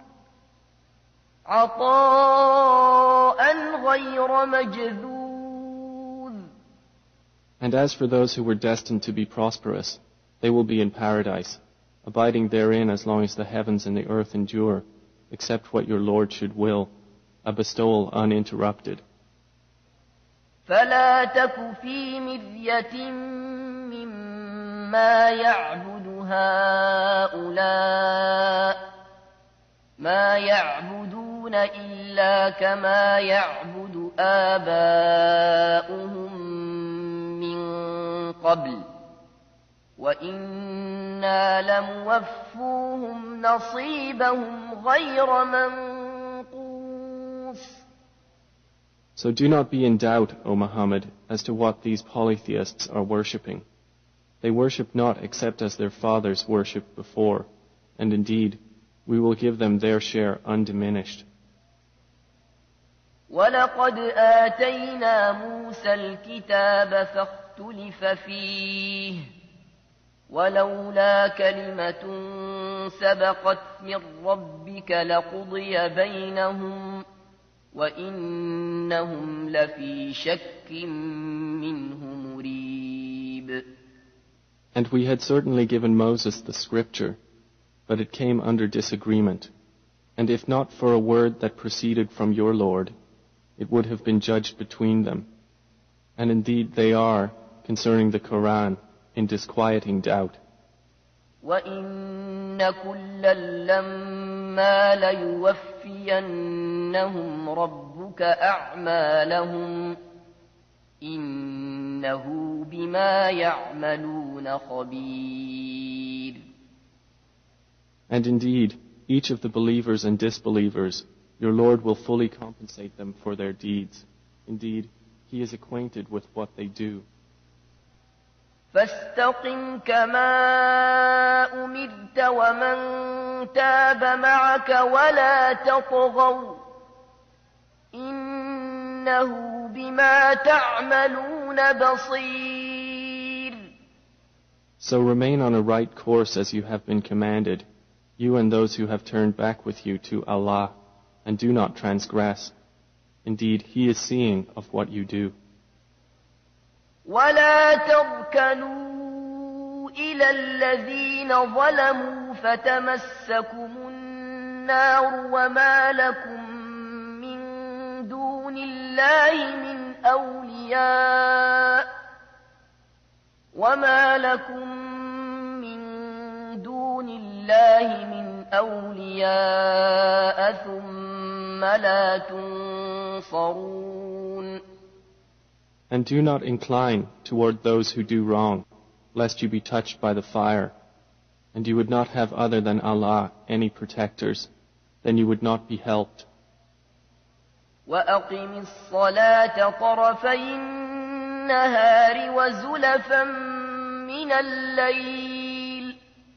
عطاء غير مجذوذ. And as for those who were destined to be prosperous, they will be in paradise, abiding therein as long as the heavens and the earth endure, except what your Lord should will, a bestowal uninterrupted. فلا تك في مرية مما يعبد هؤلاء ما يعبدون إلا كما يعبد آباؤهم من قبل وإنا لموفوهم نصيبهم غير منقوص. So do not be in doubt, O Muhammad, as to what these polytheists are worshipping. They worship not except as their fathers worshipped before, and indeed, we will give them their share undiminished. وَلَقَدْ آتَيْنَا مُوسَى الْكِتَابَ فَاخْتُلِفَ فِيهِ ولولا كلمة سبقت من ربك لقضي بينهم وإنهم لفي شك منه مريب. And we had certainly given Moses the scripture, but it came under disagreement. And if not for a word that proceeded from your Lord, it would have been judged between them. And indeed they are, concerning the Quran, in disquieting doubt. وَإِنَّ كُلًّا لَمَّا لَيُوَفِّيَنَّهُمْ رَبُّكَ أَعْمَالَهُمْ إِنَّهُ بِمَا يَعْمَلُونَ خَبِيرٌ. And indeed, each of the believers and disbelievers, your Lord will fully compensate them for their deeds. Indeed, he is acquainted with what they do. فاستقم كما أمرت ومن تاب معك ولا تطغوا إنه بما تعملون بصير. So remain on a right course as you have been commanded, you and those who have turned back with you to Allah, and do not transgress. Indeed, He is seeing of what you do. ولا تركنوا إلى الذين ظلموا فتمسكم النار وما لكم من دون الله من أولياء وما لكم من دون الله من أولياء ثم لا تنصرون. And do not incline toward those who do wrong, lest you be touched by the fire. And you would not have other than Allah any protectors, then you would not be helped. وَأَقِمِ الصَّلَاةَ طَرَفَيِ النَّهَارِ وَزُلَفًا مِّنَ اللَّيْلِ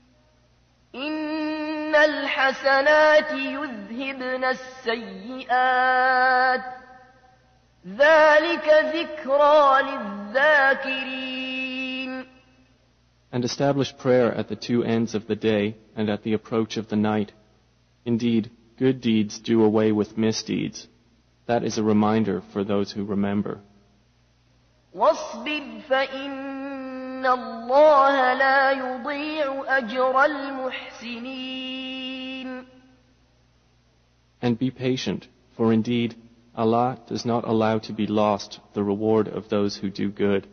إِنَّ الْحَسَنَاتِ يُذْهِبْنَ السَّيِّئَاتِ ذَلِكَ ذِكْرَى لِلذَّاكِرِينَ. And establish prayer at the two ends of the day and at the approach of the night. Indeed, good deeds do away with misdeeds. That is a reminder for those who remember. وَاصْبِرْ فَإِنَّ اللَّهَ لَا يُضِيعُ أَجْرَ الْمُحْسِنِينَ. And be patient, for indeed, Allah does not allow to be lost the reward of those who do good.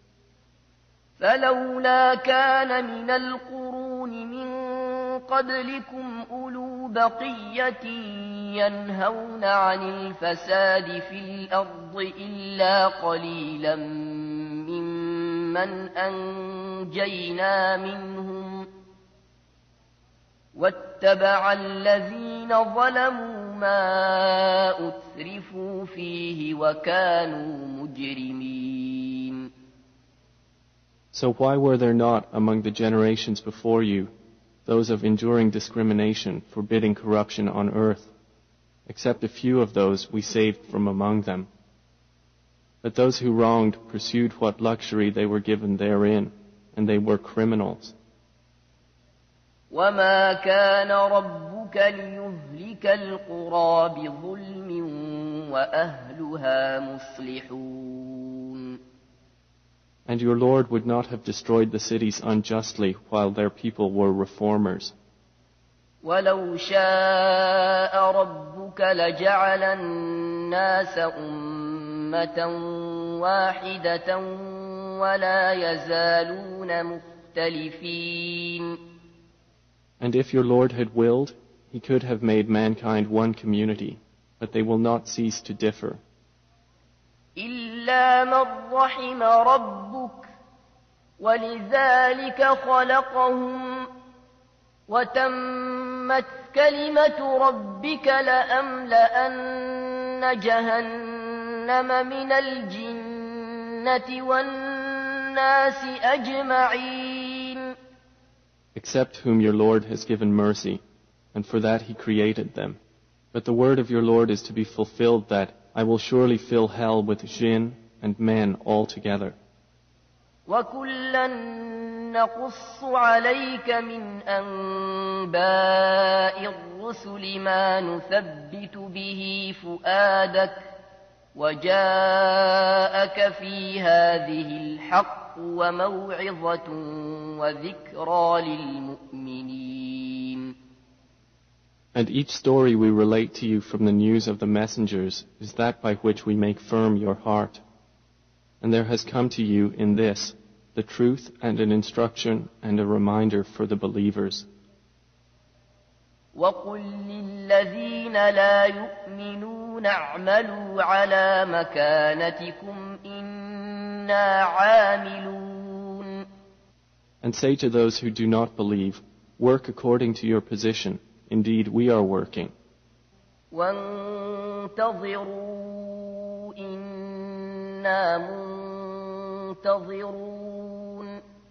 فلولا كان من القرون من قبلكم أولو بقية ينهون عن الفساد في الأرض إلا قليلا ممن أنجينا منهم واتبع الذين ظلموا ما أترفوا فيه وكانوا مجرمين. So why were there not among the generations before you those of enduring discrimination, forbidding corruption on earth, except a few of those we saved from among them? But those who wronged pursued what luxury they were given therein, and they were criminals. وما كان ربك ليهلك القرى بظلم وأهلها مصلحون. And your Lord would not have destroyed the cities unjustly while their people were reformers. ولو شاء ربك لجعل الناس أمة واحدة ولا يزالون مختلفين. And if your Lord had willed, He could have made mankind one community, but they will not cease to differ. إلا من رحم ربك ولذلك خلقهم وتمت كلمة ربك لأملأن جهنم من الجنة والناس أجمعين. Except whom your Lord has given mercy, and for that He created them. But the word of your Lord is to be fulfilled that I will surely fill hell with jinn and men altogether. وَكُلًّا نَقُصُّ عَلَيْكَ مِنْ أَنْبَاءِ الرُّسُلِ مَا نُثَبِّتُ بِهِ فُؤَادَكَ وَجَاءَكَ فِي هَذِهِ الْحَقُّ وَمَوْعِظَةٌ وَذِكْرَى لِلْمُؤْمِنِينَ. And each story we relate to you from the news of the messengers is that by which we make firm your heart. And there has come to you in this the truth and an instruction and a reminder for the believers. وَقُلْ لِلَّذِينَ لَا يُؤْمِنُونَ اعْمَلُوا عَلَى مَكَانَتِكُمْ إِنَّا عَامِلُونَ. And say to those who do not believe, work according to your position. Indeed, we are working. وَانْتَظِرُوا إِنَّا مُنْتَظِرُونَ.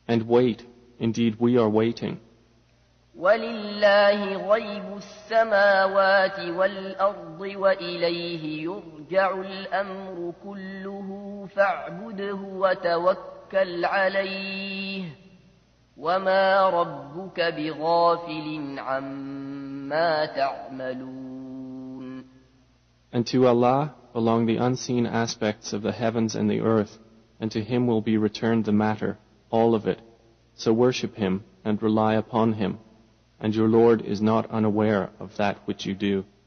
And wait, indeed we are waiting. وَلِلَّهِ غَيْبُ السَّمَاوَاتِ وَالْأَرْضِ وَإِلَيْهِ يُرْجَعُ الْأَمْرُ كُلُّهُ فَاعْبُدْهُ وَتَوَكَّلْ عَلَيْهِ وَمَا رَبُّكَ بِغَافِلٍ عَمَّا تَعْمَلُونَ. And to Allah belong the unseen aspects of the heavens and the earth, and to Him will be returned the matter, all of it. So worship Him and rely upon Him, and your Lord is not unaware of that which you do.